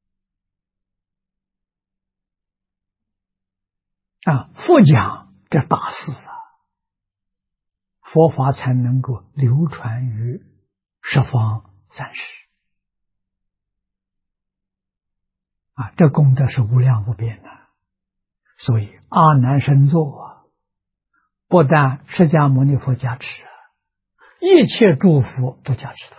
复讲，这大事佛法才能够流传于十方三世这功德是无量无边的。所以阿难生座不但释迦牟尼佛加持一切诸佛都加持他。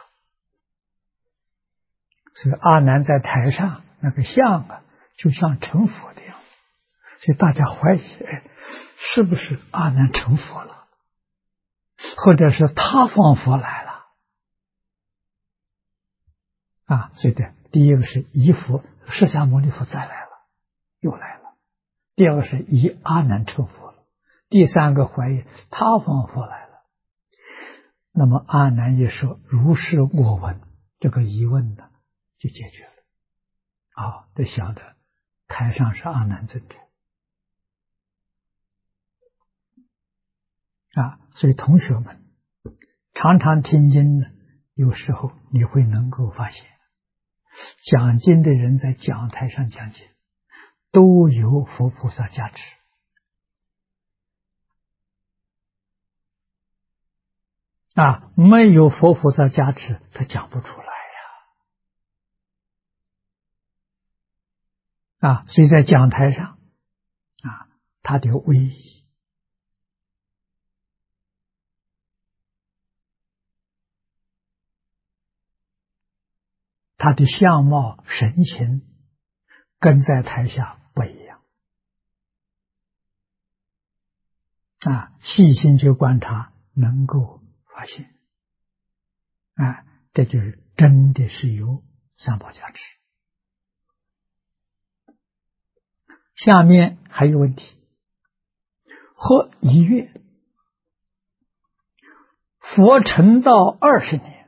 所以阿难在台上那个像就像成佛的样子，所以大家怀疑是不是阿难成佛了，或者是他方佛来了所以第一个是疑佛，释迦牟尼佛再来了，又来了；第二个是疑阿难成佛了；第3个怀疑他方佛来了。那么阿难也说如是我闻，这个疑问呢就解决了都晓得台上是阿难尊者所以同学们常常听经呢，有时候你会能够发现讲经的人在讲台上讲经都有佛菩萨加持没有佛菩萨加持他讲不出来所以在讲台上他的威仪他的相貌神情跟在台下不一样细心去观察能够发现这就是真的是有三宝加持。下面还有问题，或一月，佛成道20年，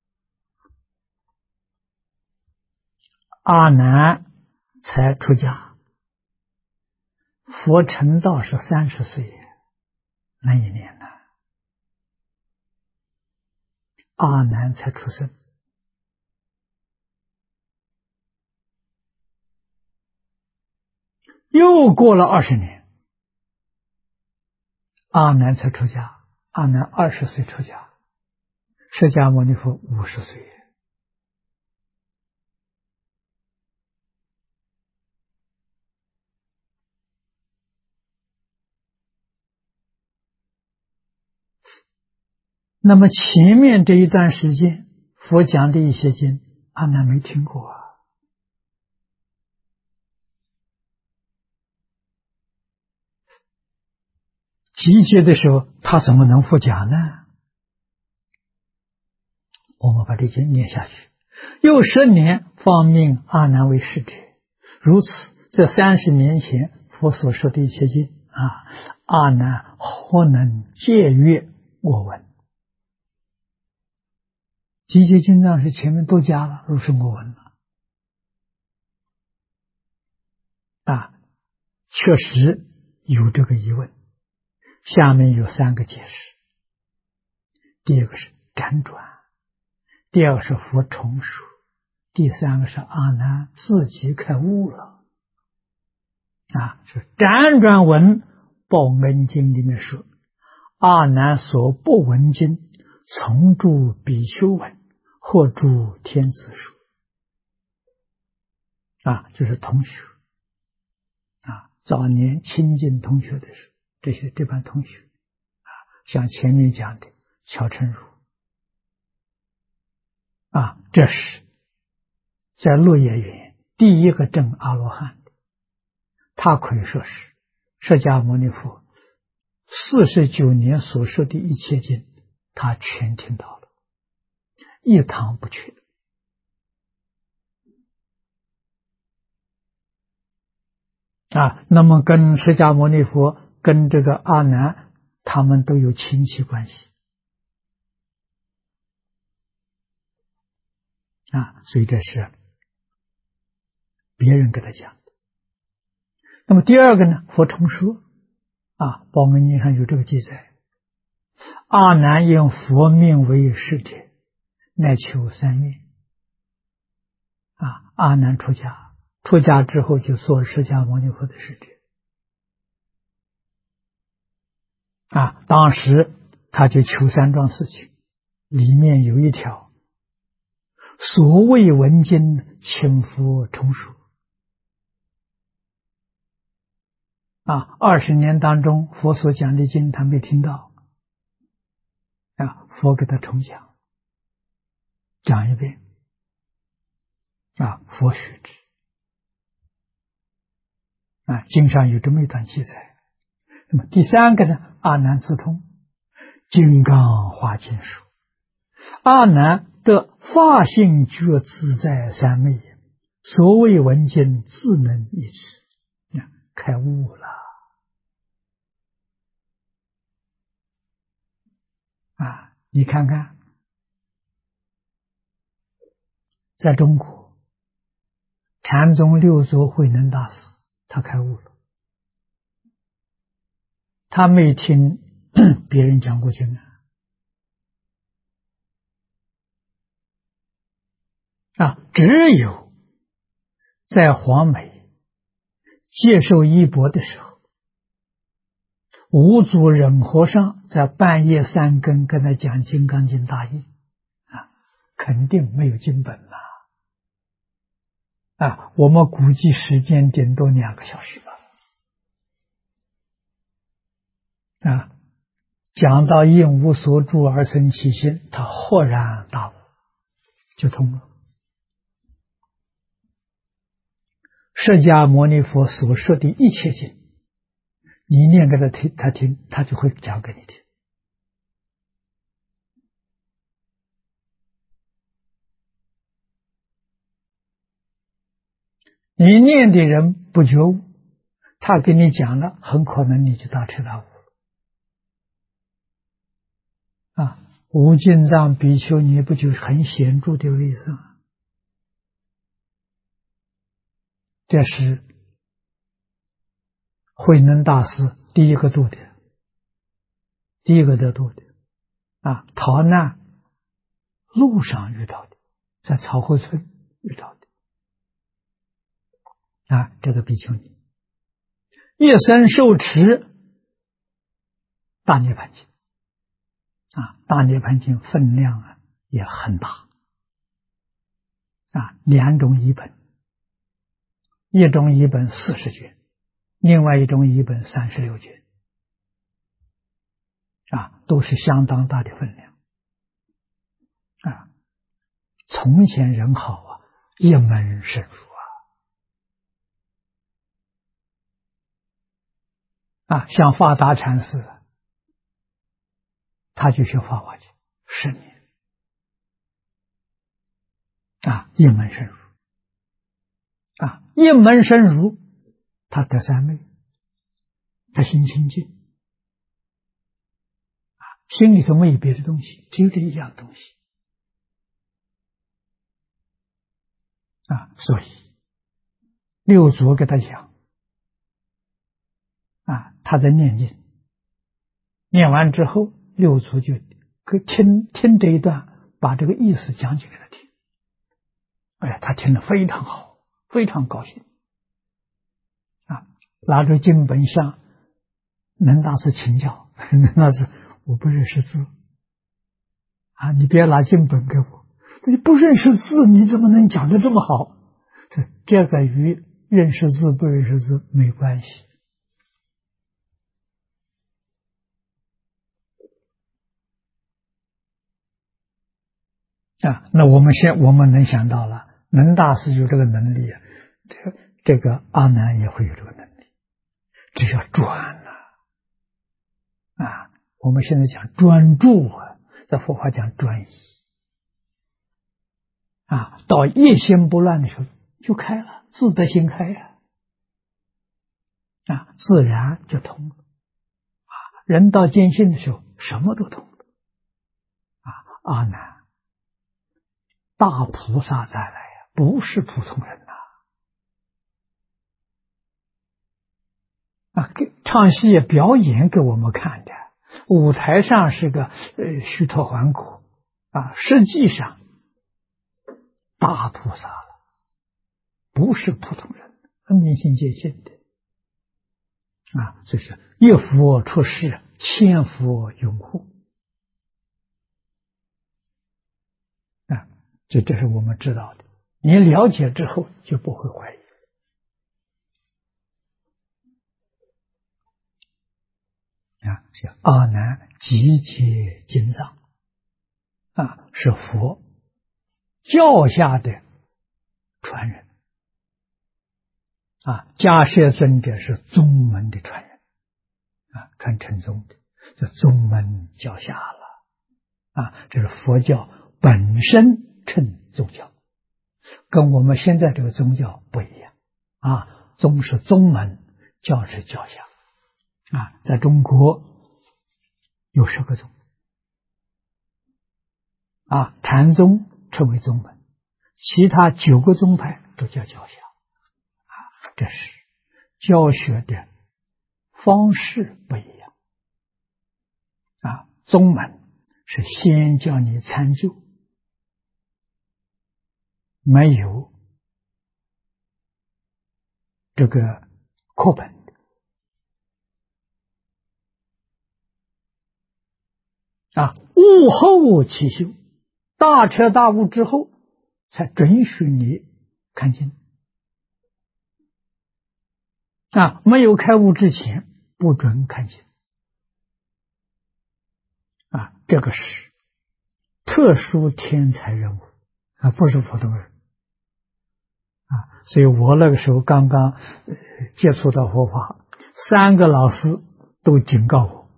阿难才出家。佛成道是30岁，那一年呢，阿难才出生。又过了20年，阿难才出家。阿难20岁出家，释迦牟尼佛50岁。那么前面这一段时间，佛讲的一些经，阿难没听过啊。集结的时候，他怎么能复讲呢？我们把这经念下去。又10年，方命阿难为侍者。如此，这30年前佛所说的一切经阿难或能借阅我闻。集结经藏是前面都加了，如是我闻了。确实有这个疑问。下面有3个解释。第一个是辗转，第二个是佛重说，第3个是阿难自己开悟了。是辗转文报恩经里面说，阿难所不闻经，从诸比丘闻，或诸天子说。就是同学早年亲近同学的时候，这班同学像前面讲的乔成儒这是在落叶园第一个证阿罗汉的，他可以说是释迦牟尼佛49年所说的一切经，他全听到了，一堂不缺。那么跟释迦牟尼佛跟这个阿难他们都有亲戚关系所以这是别人给他讲的。那么第二个呢，佛重说报恩经上有这个记载，阿难应佛命为侍者，乃求3愿。阿难出家之后就做释迦牟尼佛的侍者当时他就求3桩事情，里面有一条，所谓闻经，请佛重说。20年当中佛所讲的经他没听到佛给他重讲一遍佛许之经上有这么一段记载。那么第3个呢，阿难自通，金刚化经说，阿难得法性觉自在三昧，所谓闻经，自能一持，开悟了你看看在中国禅宗六祖慧能大师他开悟了，他没听别人讲过经只有在黄梅接受衣钵的时候，五祖忍和尚在半夜3更跟他讲《金刚经》大义肯定没有经本了我们估计时间顶多2个小时吧讲到应无所住而生其心，他豁然大悟，就通了。释迦牟尼佛所说的一切经，你念给他听，他就会讲给你听你念的人不觉悟，他给你讲了，很可能你就大彻大悟啊。无尽藏比丘尼不就是很显著的例子吗？这是慧能大师第一个度的，第一个得度的啊，逃难路上遇到的，在草会村遇到的啊，这个比丘尼一生受持大涅槃经啊，大涅槃经分量啊也很大啊，两种译本，一种译本40卷，另外一种译本36卷啊，都是相当大的分量啊。从前人好啊，一门深入啊，像法达禅师，他就学法华经10年啊，一门深入啊，一门深入，他得三昧，他心清净啊，心里头没有别的东西，只有这一样东西啊，所以六祖给他讲啊，他在念经，念完之后，六祖就听这一段，把这个意思讲解给他听。哎呀，他听得非常好，非常高兴啊！拿着经本向能大师请教，能大师，我不认识字啊，你别拿经本给我，你不认识字，你怎么能讲得这么好？这个与认识字不认识字没关系啊。那我们能想到了，能大师有这个能力啊，这个阿难也会有这个能力，只要专啊，我们现在讲专注啊，在佛法讲专一啊，到一心不乱的时候就开了，自得心开啊，自然就通了啊。人到见性的时候，什么都通了啊。阿难，大菩萨再来呀，不是普通人啊，唱戏表演给我们看的，舞台上是个虚脱还苦啊，实际上大菩萨了，不是普通人，明心见性的啊，这是一佛出世，千佛拥护啊，这是我们知道的。你了解之后就不会怀疑啊。是阿难集结经藏啊，是佛教下的传人啊，迦叶尊者是宗门的传人啊，传承宗的，这宗门教下了啊，这是佛教本身称宗教，跟我们现在这个宗教不一样啊，宗是宗门，教是教下啊，在中国有10个宗啊，禅宗称为宗门，其他9个宗派都叫教下啊，这是教学的方式不一样啊。宗门是先叫你参究，没有这个课本啊，悟后起修，大彻大悟之后，才准许你看经啊，没有开悟之前不准看经啊，这个是特殊天才人物啊，不是普通人啊。所以我那个时候刚刚接触到佛法，3个老师都警告我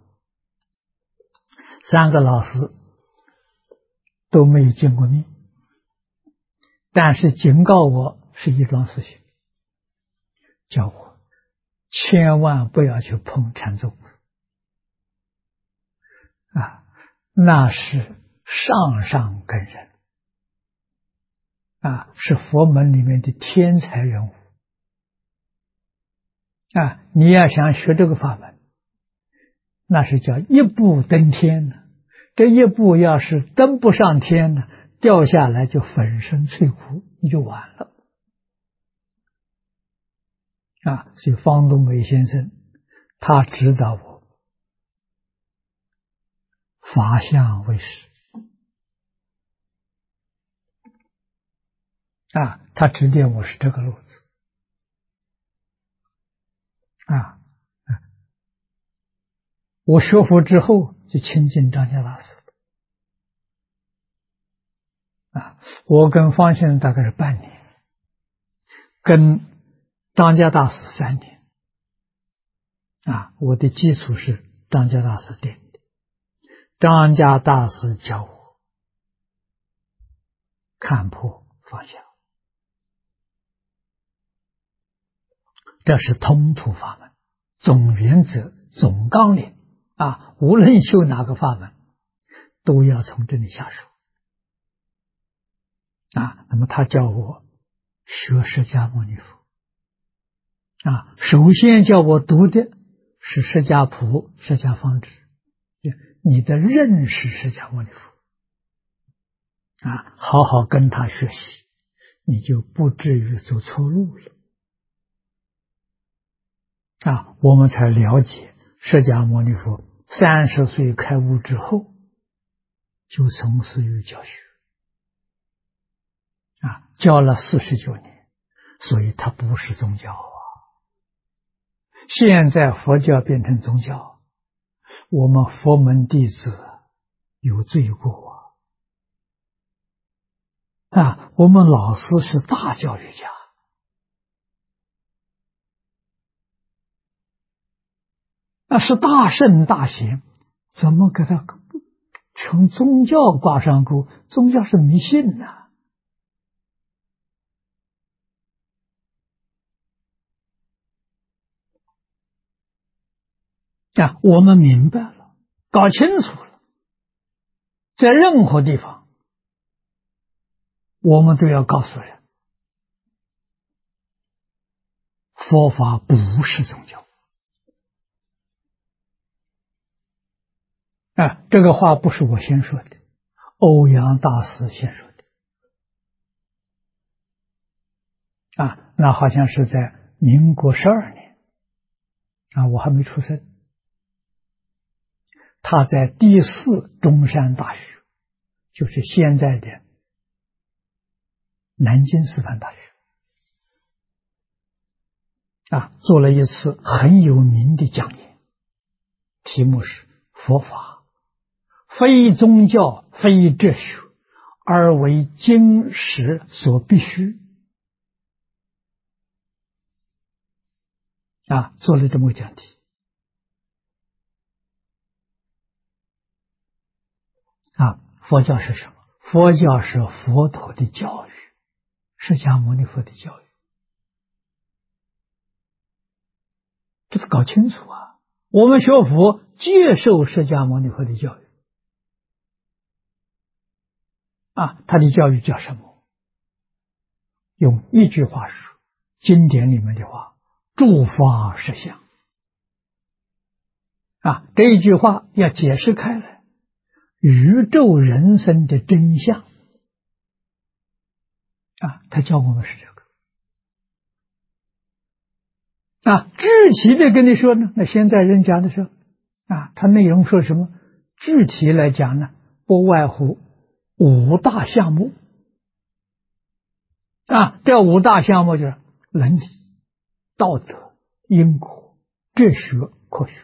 ，3个老师都没有见过面，但是警告我是一桩事情教我千万不要去碰禅宗啊，那是上根人啊，是佛门里面的天才人物啊！你要想学这个法门，那是叫一步登天呢。这一步要是登不上天呢，掉下来就粉身碎骨，你就完了啊！所以方东美先生他指导我法相为师啊，他指点我是这个路子啊。我学佛之后就亲近张家大师啊，我跟方先生大概是半年，跟张家大师3年啊。我的基础是张家大师点的，张家大师教我看破放下，这是通途法门，总原则、总纲领啊，无论修哪个法门，都要从这里下手啊。那么他教我学释迦牟尼佛啊，首先叫我读的是释迦谱、释迦方志，你的认识释迦牟尼佛啊，好好跟他学习，你就不至于走错路了啊。我们才了解释迦牟尼佛30岁开悟之后就从事于教学啊，教了49年，所以它不是宗教啊。现在佛教变成宗教，我们佛门弟子有罪过啊！我们老师是大教育家，那是大圣大贤，怎么给他从宗教挂上钩？宗教是迷信呐啊！我们明白了，搞清楚了，在任何地方，我们都要告诉人，佛法不是宗教啊！这个话不是我先说的，欧阳大师先说的啊，那好像是在民国12年啊，我还没出生。他在第4中山大学，就是现在的南京师范大学啊，做了一次很有名的讲演，题目是佛法非宗教非哲学，而为今时所必须啊，做了这么个讲题啊。佛教是什么？佛教是佛陀的教育，释迦牟尼佛的教育，这个搞清楚啊！我们学佛接受释迦牟尼佛的教育啊，他的教育叫什么？用一句话说，经典里面的话，诸法实相啊，这一句话要解释开来，宇宙人生的真相啊，他教我们是这个啊。具体的跟你说呢，那现在人讲的时候啊，他内容说什么？具体来讲呢，不外乎5大项目啊。这5大项目就是伦理、道德、因果、哲学、科学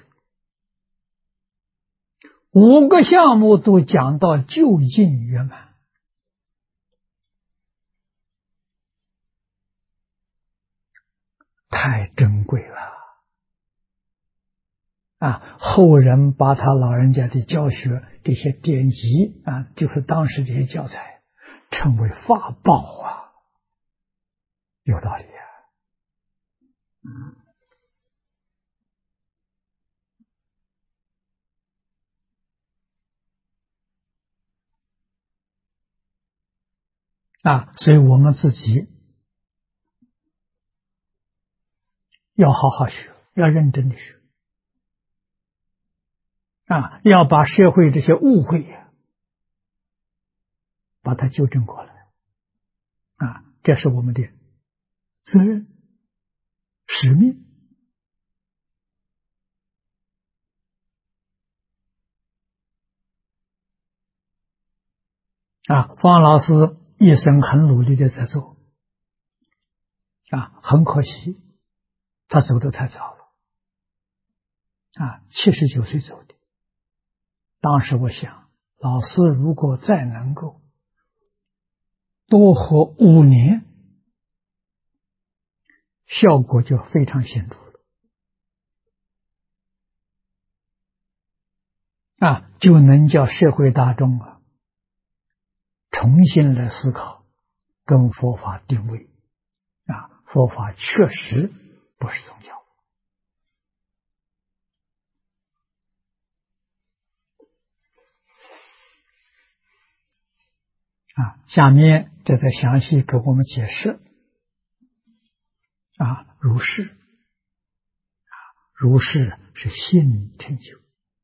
，5个项目都讲到究竟圆满太珍贵了啊！后人把他老人家的教学这些典籍啊，就是当时这些教材称为法宝啊，有道理所以我们自己要好好学，要认真的学，要把社会这些误会把它纠正过来，这是我们的责任、使命。方老师一生很努力的在做，很可惜，他走得太早了，79岁走的。当时我想，老师如果再能够多活5年，效果就非常显著了，就能叫社会大众重新来思考跟佛法定位，佛法确实不是宗教。下面这再详细给我们解释如是，如是是信成就，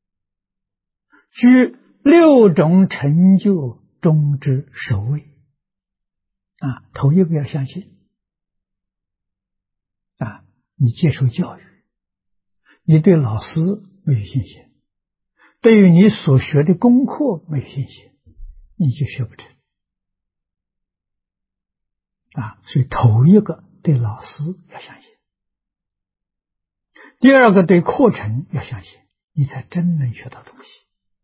居6种成就中之首位。头一个要相信，你接受教育，你对老师没有信心，对于你所学的功课没有信心，你就学不成。所以头一个对老师要相信，第二个对课程要相信，你才真能学到东西。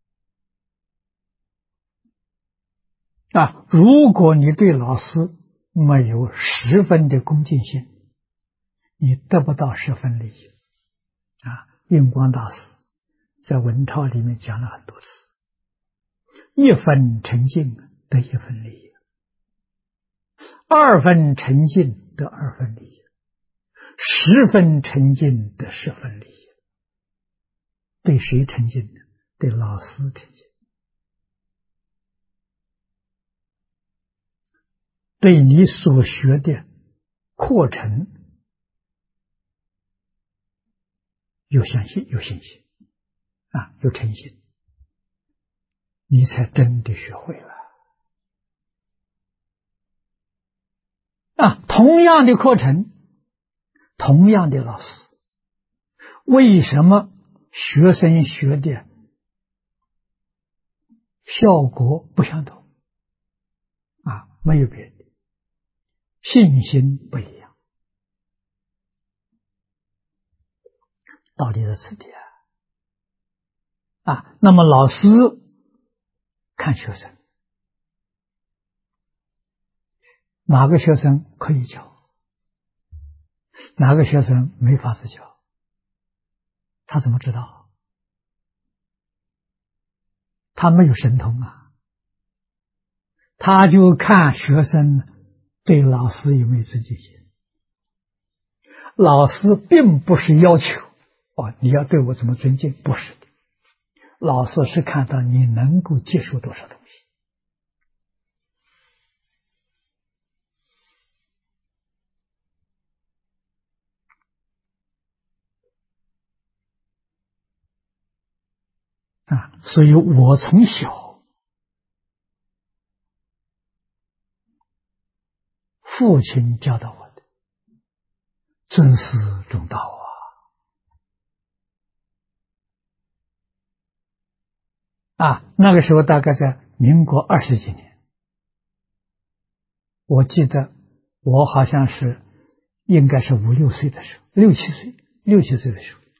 如果你对老师没有10分的恭敬心，你得不到10分利益。印光大师在文钞里面讲了很多次，1分诚信得1分利益，2分诚信得2分利益，10分诚信得10分利益。对谁诚信呢？对老师诚信，对你所学的课程有相信、有信心有诚信，你才真的学会了。同样的课程，同样的老师，为什么学生学的效果不相同？没有别的，信心不一样，道理在此地那么老师看学生，哪个学生可以教，哪个学生没法子教，他怎么知道？他没有神通他就看学生对老师有没有尊敬心。老师并不是要求你要对我怎么尊敬，不是的，老师是看到你能够接受多少东西。所以我从小父亲教导我的尊师重道那个时候大概在民国20几年，我记得我好像是应该是5、6岁的时候，6、7岁的时候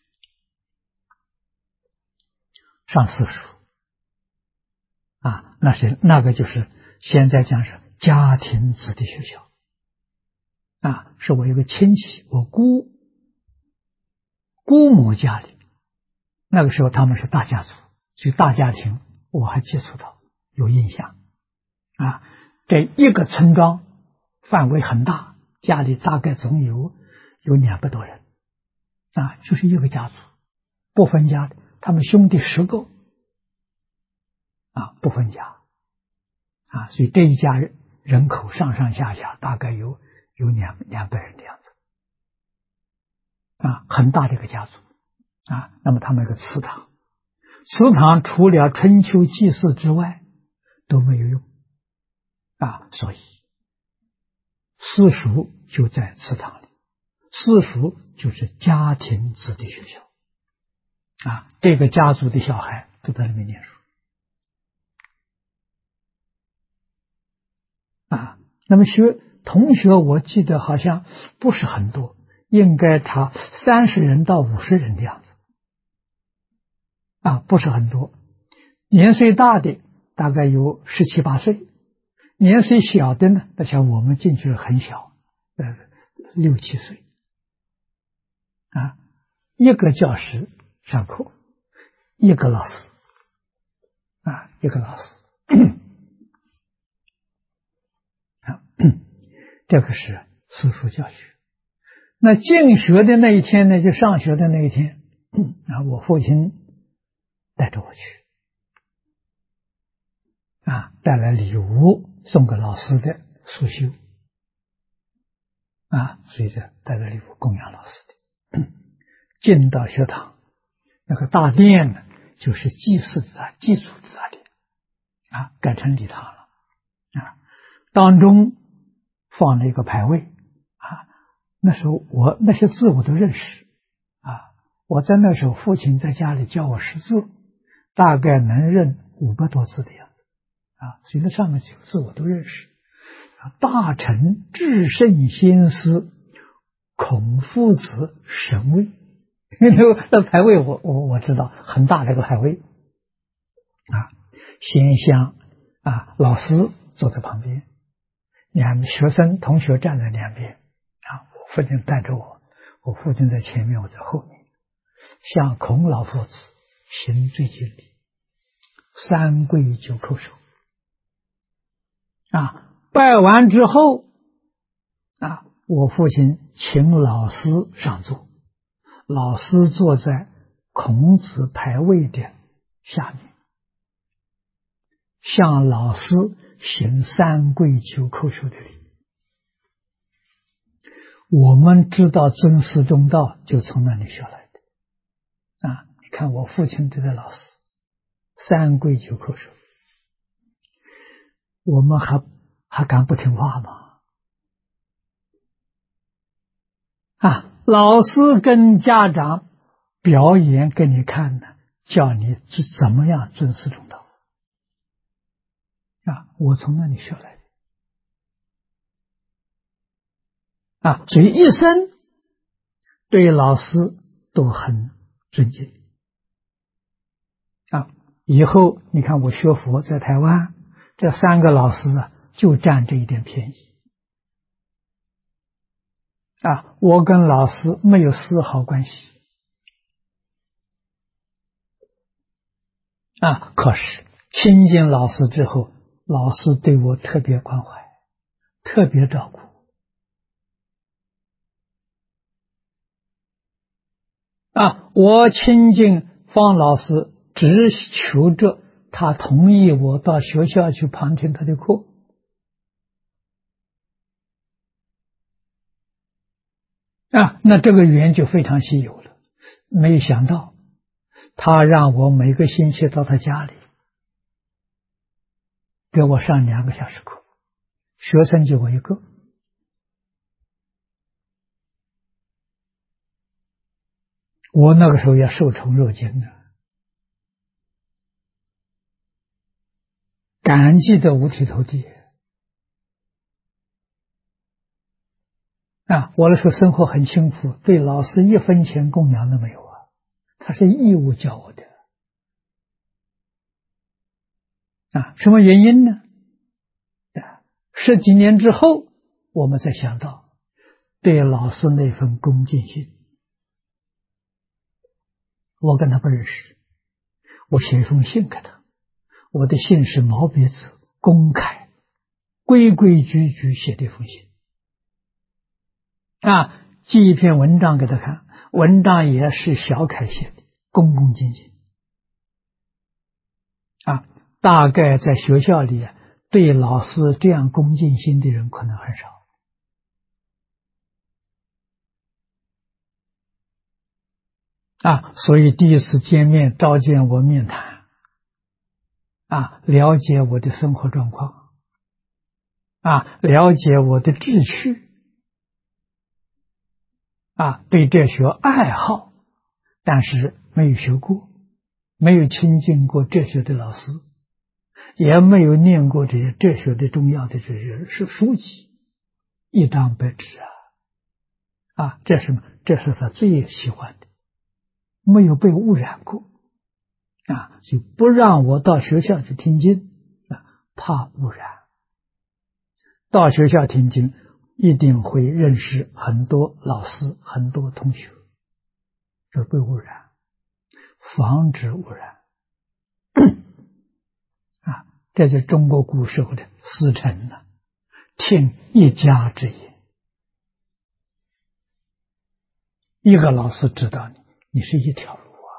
上私塾那个就是现在讲是家庭子弟学校是我一个亲戚，我姑母家里，那个时候他们是大家族，所以大家庭我还接触到，有印象这一个村庄范围很大，家里大概总有200多人就是一个家族，不分家的，他们兄弟10个，不分家，所以这一家人口上上下下大概有200人的样子，很大的一个家族，那么他们有个祠堂，祠堂除了春秋祭祀之外都没有用，所以私塾就在祠堂里，私塾就是家庭子弟学校，这个家族的小孩都在里面念书，那么同学我记得好像不是很多，应该他30人到50人的样子，不是很多，年岁大的大概有17、18岁，年岁小的呢，那像我们进去很小，6、7岁，一个教室上课，一个老师，一个老师，这个是私塾教学。那进学的那一天呢，就上学的那一天，我父亲带着我去，带来礼物送给老师的束修，所以带来礼物供养老师的。进到学堂，那个大殿呢，就是祭祀的祭祖的大殿，改成礼堂了，当中放了一个牌位，那时候那些字我都认识，我在那时候父亲在家里教我识字，大概能认500多字的样子，所以那上面几个字我都认识，大臣至圣先师孔夫子神位，那牌位我知道，很大的一个牌位，先香，老师坐在旁边，学生同学站在两边，我父亲带着我父亲在前面，我在后面，向孔老夫子行最敬礼，3跪9叩首，拜完之后，我父亲请老师上座，老师坐在孔子牌位的下面，向老师行3跪9叩首的礼。我们知道尊师重道就从那里学来的，你看我父亲对待老师3跪9叩首，我们还敢不听话吗？老师跟家长表演给你看呢，叫你怎么样尊师重道，我从那里学来的，所以一生对老师都很尊敬，以后你看我学佛在台湾，这3个老师就占这一点便宜，我跟老师没有丝毫关系，可是亲近老师之后，老师对我特别关怀，特别照顾，我亲近方老师只求着他同意我到学校去旁听他的课，那这个缘就非常稀有了。没有想到他让我每个星期到他家里给我上2个小时课，学生就我一个，我那个时候也受宠若惊的，感激的五体投地，我那时候生活很清苦，对老师1分钱供养都没有，他是义务教我的，什么原因呢？10几年之后我们才想到对老师那份恭敬心。我跟他不认识，我写一封信给他，我的信是毛笔字，公开规规矩矩写的一封信，寄一篇文章给他看， 文章也是小楷写的，恭恭敬敬啊。大概在学校里对老师这样恭敬心的人可能很少啊。所以第一次见面召见我面谈啊，了解我的生活状况啊，了解我的志趣啊，对哲学爱好，但是没有学过，没有亲近过哲学的老师，也没有念过这些哲学的重要的这些书籍，一张白纸啊，这是什么？这是他最喜欢的，没有被污染过啊，就不让我到学校去听经啊，怕污染。到学校听经，一定会认识很多老师、很多同学，这被污染，防止污染啊。这就是中国古时候的师承呢，听一家之言，一个老师指导你，你是一条路啊，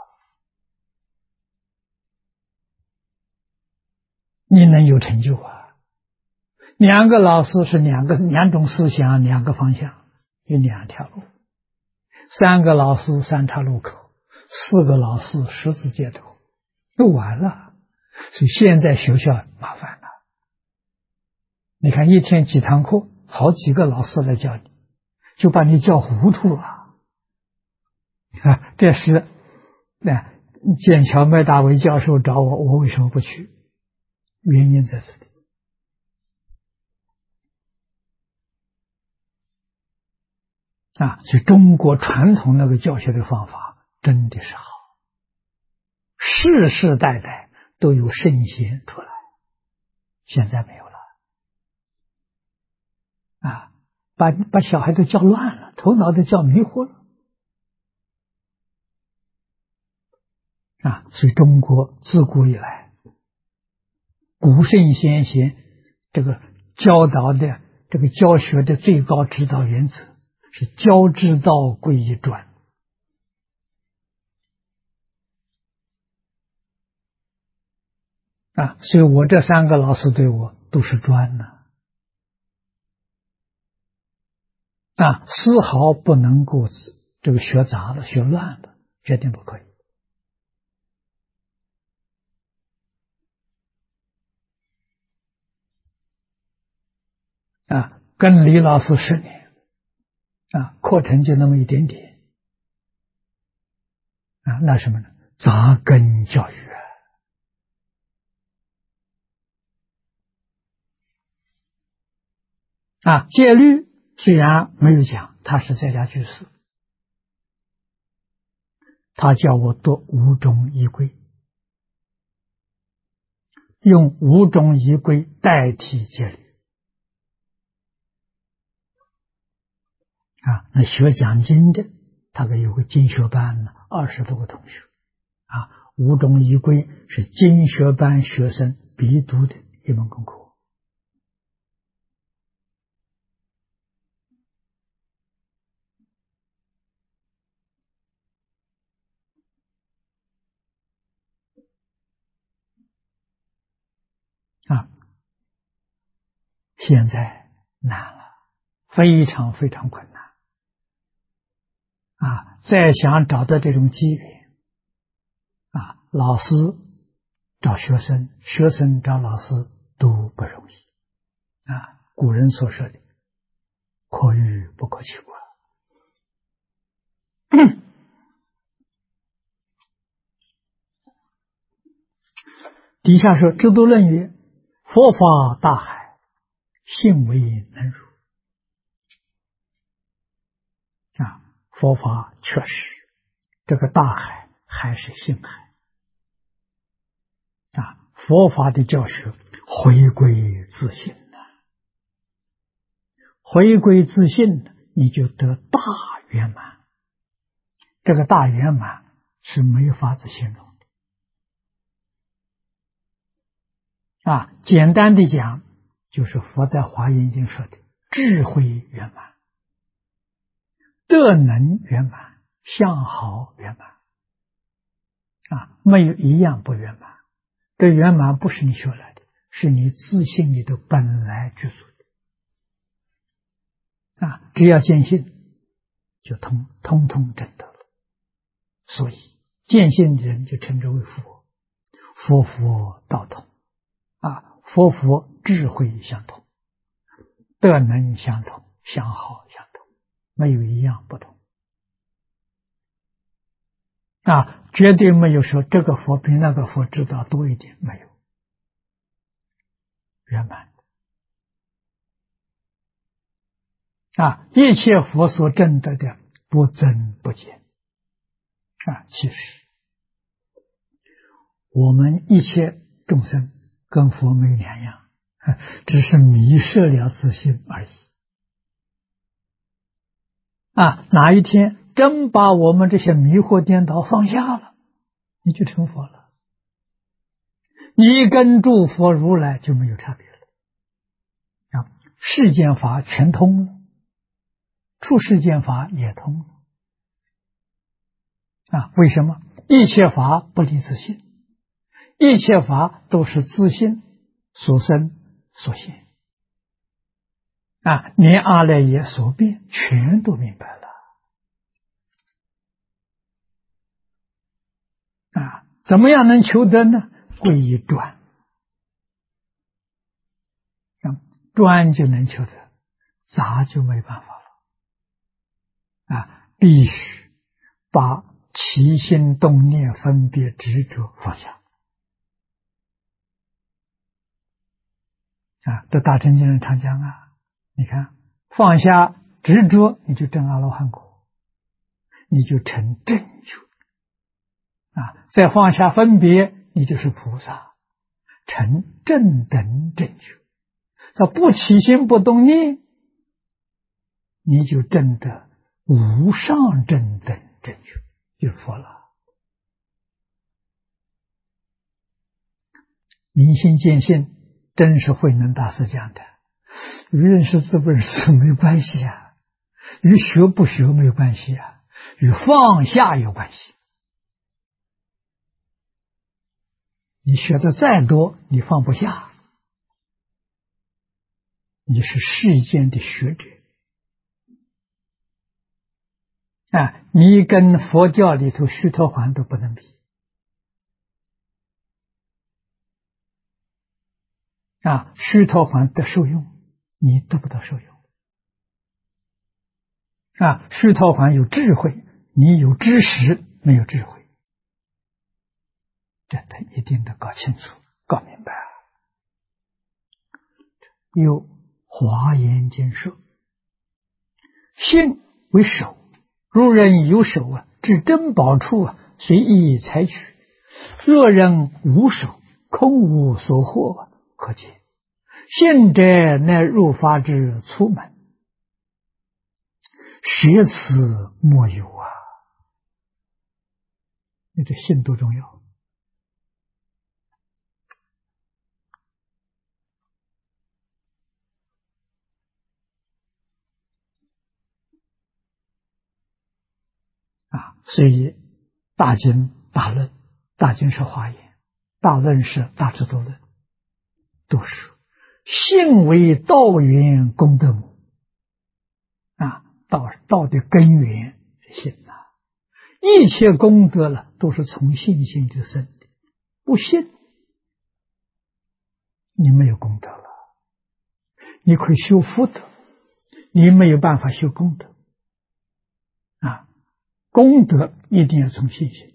你能有成就啊。两个老师是两种思想，两个方向，有两条路；三个老师三岔路口，四个老师十字街头，就完了。所以现在学校麻烦了，你看一天几堂课，好几个老师来教你，就把你教糊涂了啊！这是剑桥麦大为教授找我，我为什么不去？原因在这里。啊，所以中国传统那个教学的方法真的是好，世世代代都有圣贤出来，现在没有了啊，把小孩都教乱了，头脑都教迷惑了啊。所以中国自古以来，古圣先贤这个教导的这个教学的最高指导原则是教之道贵以专啊，所以我这三个老师对我都是专的啊，丝毫不能够这个学杂了、学乱了，绝对不可以啊。跟李老师10年啊，课程就那么一点点啊，那什么呢？扎根教育啊。戒律虽然没有讲，他是在家居士，他叫我读五种仪规，用五种仪规代替戒律啊。那学讲经的大概有个经学班呢，20多个同学啊。五种仪规是经学班学生必读的一门功课啊。现在难了，非常非常困难啊！再想找到这种机缘啊，老师找学生，学生找老师都不容易啊。古人所说的“可遇不可求”底下说：“制度论曰，佛法大海，信为能入。”啊，佛法确实，这个大海还是信海啊。佛法的教学回归自信回归自信你就得大圆满。这个大圆满是没法子形容的啊。简单的讲，就是佛在华严经说的智慧圆满、德能圆满、 相好圆满没有一样不圆满。这圆满不是你学来的，是你自信里头本来具足的只要见性，就通通证得了。所以见性的人就称之为佛，佛道同佛智慧相同，德能相同，相好相同，没有一样不同绝对没有说这个佛比那个佛知道多一点，没有，圆满一切佛所证得的不增不减其实我们一切众生跟佛没两样，只是迷失了自信而已哪一天真把我们这些迷惑颠倒放下了，你就成佛了，你跟诸佛如来就没有差别了世间法全通了，出世间法也通了为什么？一切法不离自性，一切法都是自性所生所现连阿赖耶所变全都明白了怎么样能求得呢？皈依专专就能求得，杂就没办法了必须把起心动念分别执着放下这大乘经上常讲你看放下执着，你就证阿罗汉果，你就成正觉再放下分别，你就是菩萨，成正等正觉。不起心不动念，你就证得无上正等正觉，就是佛了。明心见性，真是慧能大师讲的，与认识字不认识没有关系与学不学没有关系与放下有关系。你学的再多，你放不下，你是世间的学者你跟佛教里头须陀洹都不能比须陀洹得受用，你得不到受用须陀洹有智慧，你有知识没有智慧，这他一定得搞清楚搞明白有华严经说，性为手，如人有手至珍宝处随意采取，若人无手，空无所获可见性者乃入法之粗门，舍此莫有你这性多重要所以大经大论，大经是华严，大论是大智度论，都说性为道源功德母道的根源是性一切功德都是从信心之生的，不信你没有功德了，你可以修福德，你没有办法修功德功德一定要从信心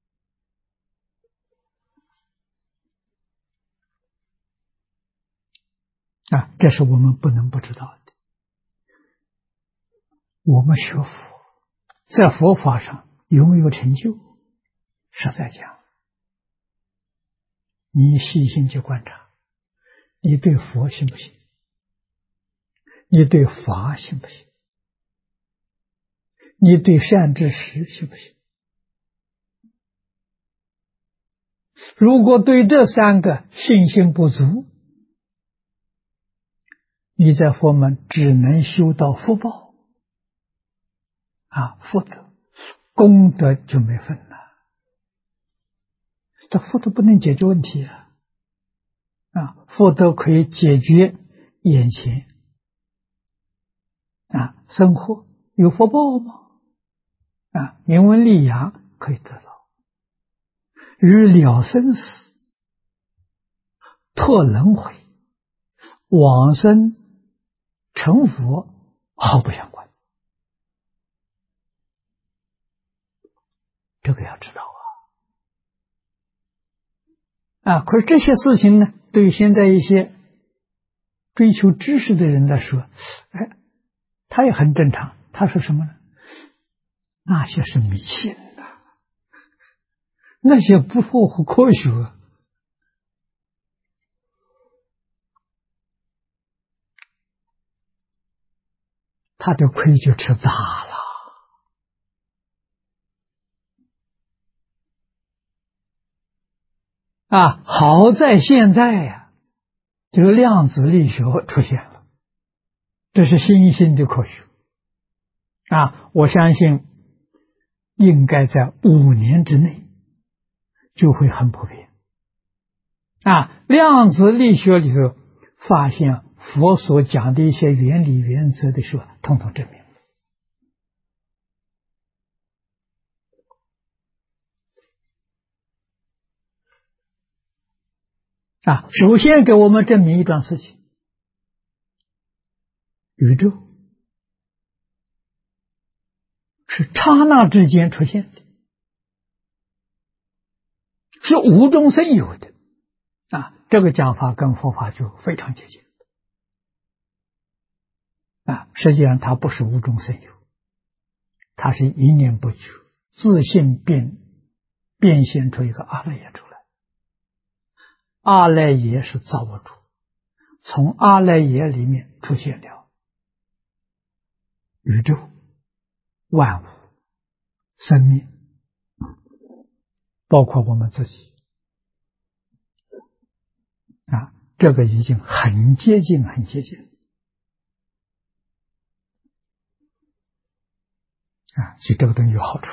这是我们不能不知道的。我们学佛在佛法上有没有成就，实在讲你细心去观察，你对佛信不信，你对法信不信，你对善知识信不信？如果对这三个信心不足，你在佛门只能修到福报福德， 功德就没份了。这福德不能解决问题啊！福德可以解决眼前生活有福报吗？名闻利养可以得到，与了生死、脱轮回、往生成佛毫不相关。这个要知道可是这些事情呢，对于现在一些追求知识的人来说，他也很正常。他说什么呢？那些是迷信的，那些不符合科学。他的亏就吃大了。好在现在这个量子力学出现了，这是新兴的科学我相信应该在5年之内就会很普遍量子力学里头发现佛所讲的一些原理原则的时候，统统证明首先给我们证明一桩事情，宇宙是刹那之间出现的，是无中生有的这个讲法跟佛法就非常接近实际上它不是无中生有，它是一念不绝，自性变现出一个阿赖耶出来。阿赖耶是造物主，从阿赖耶里面出现了宇宙、万物、生命，包括我们自己这个已经很接近所以这个东西有好处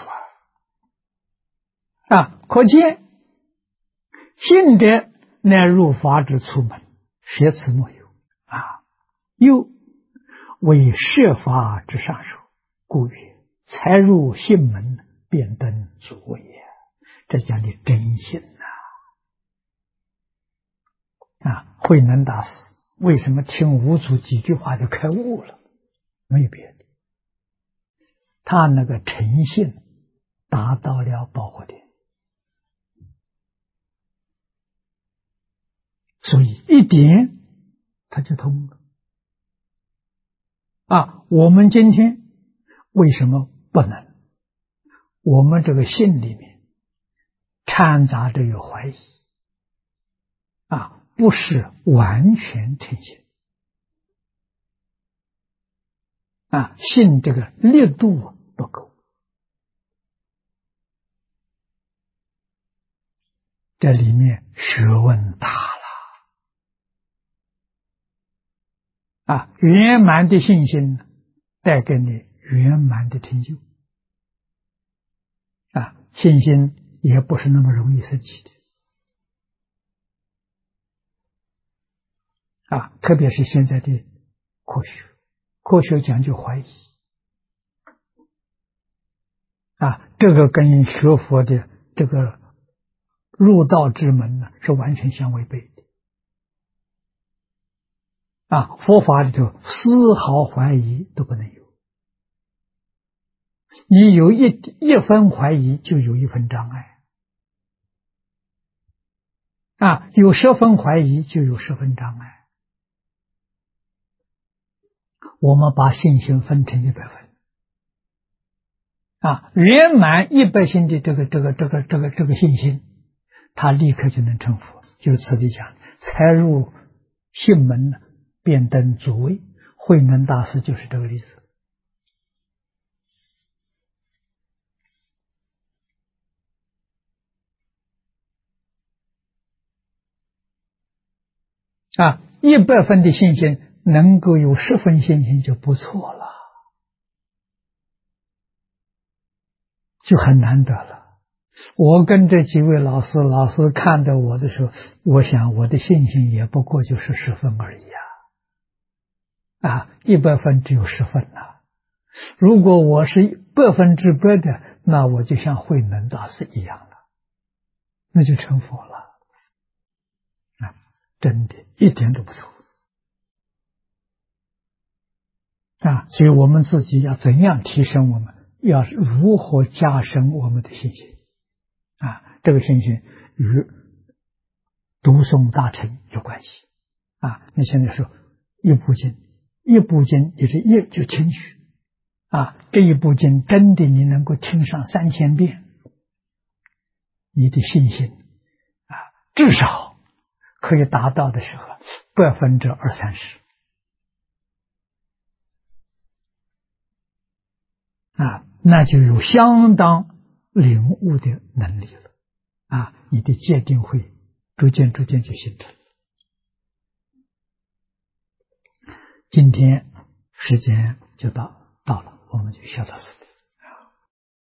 可见信者乃入法之初门，舍此莫有又为摄法之上首，故曰才入信门，便登主位也。这讲的真信慧能大师为什么听五祖几句话就开悟了？没有别的，他那个诚信达到了爆火点，所以一点他就通了我们今天为什么不能？我们这个信里面掺杂着有怀疑不是完全诚信信这个力度不够，这里面学问大了圆满的信心带给你圆满的成就信心也不是那么容易升起的特别是现在的科学讲究怀疑这个跟学佛的这个入道之门呢是完全相违背的佛法里头丝毫怀疑都不能有，你有一分怀疑就有一分障碍有10分怀疑就有10分障碍。我们把信心分成100分圆满100%的这个信心，他立刻就能成佛。就是此地讲才入信门呢，便登主位。慧能大师就是这个例子100分的信心能够有10分信心就不错了就很难得了。我跟这几位老师看到我的时候，我想我的信心也不过就是10分而已100分只有10分了。如果我是100%的，那我就像慧能大师一样了，那就成佛了真的一点都不错所以我们自己要怎样提升我们，要如何加深我们的信心这个信心与读诵大乘有关系你现在说一部经也是一就轻许这一部经真的你能够听上3000遍，你的信心至少可以达到的时候20-30%那就有相当领悟的能力了你的戒定会逐渐就形成。今天时间就到了，我们就学到此。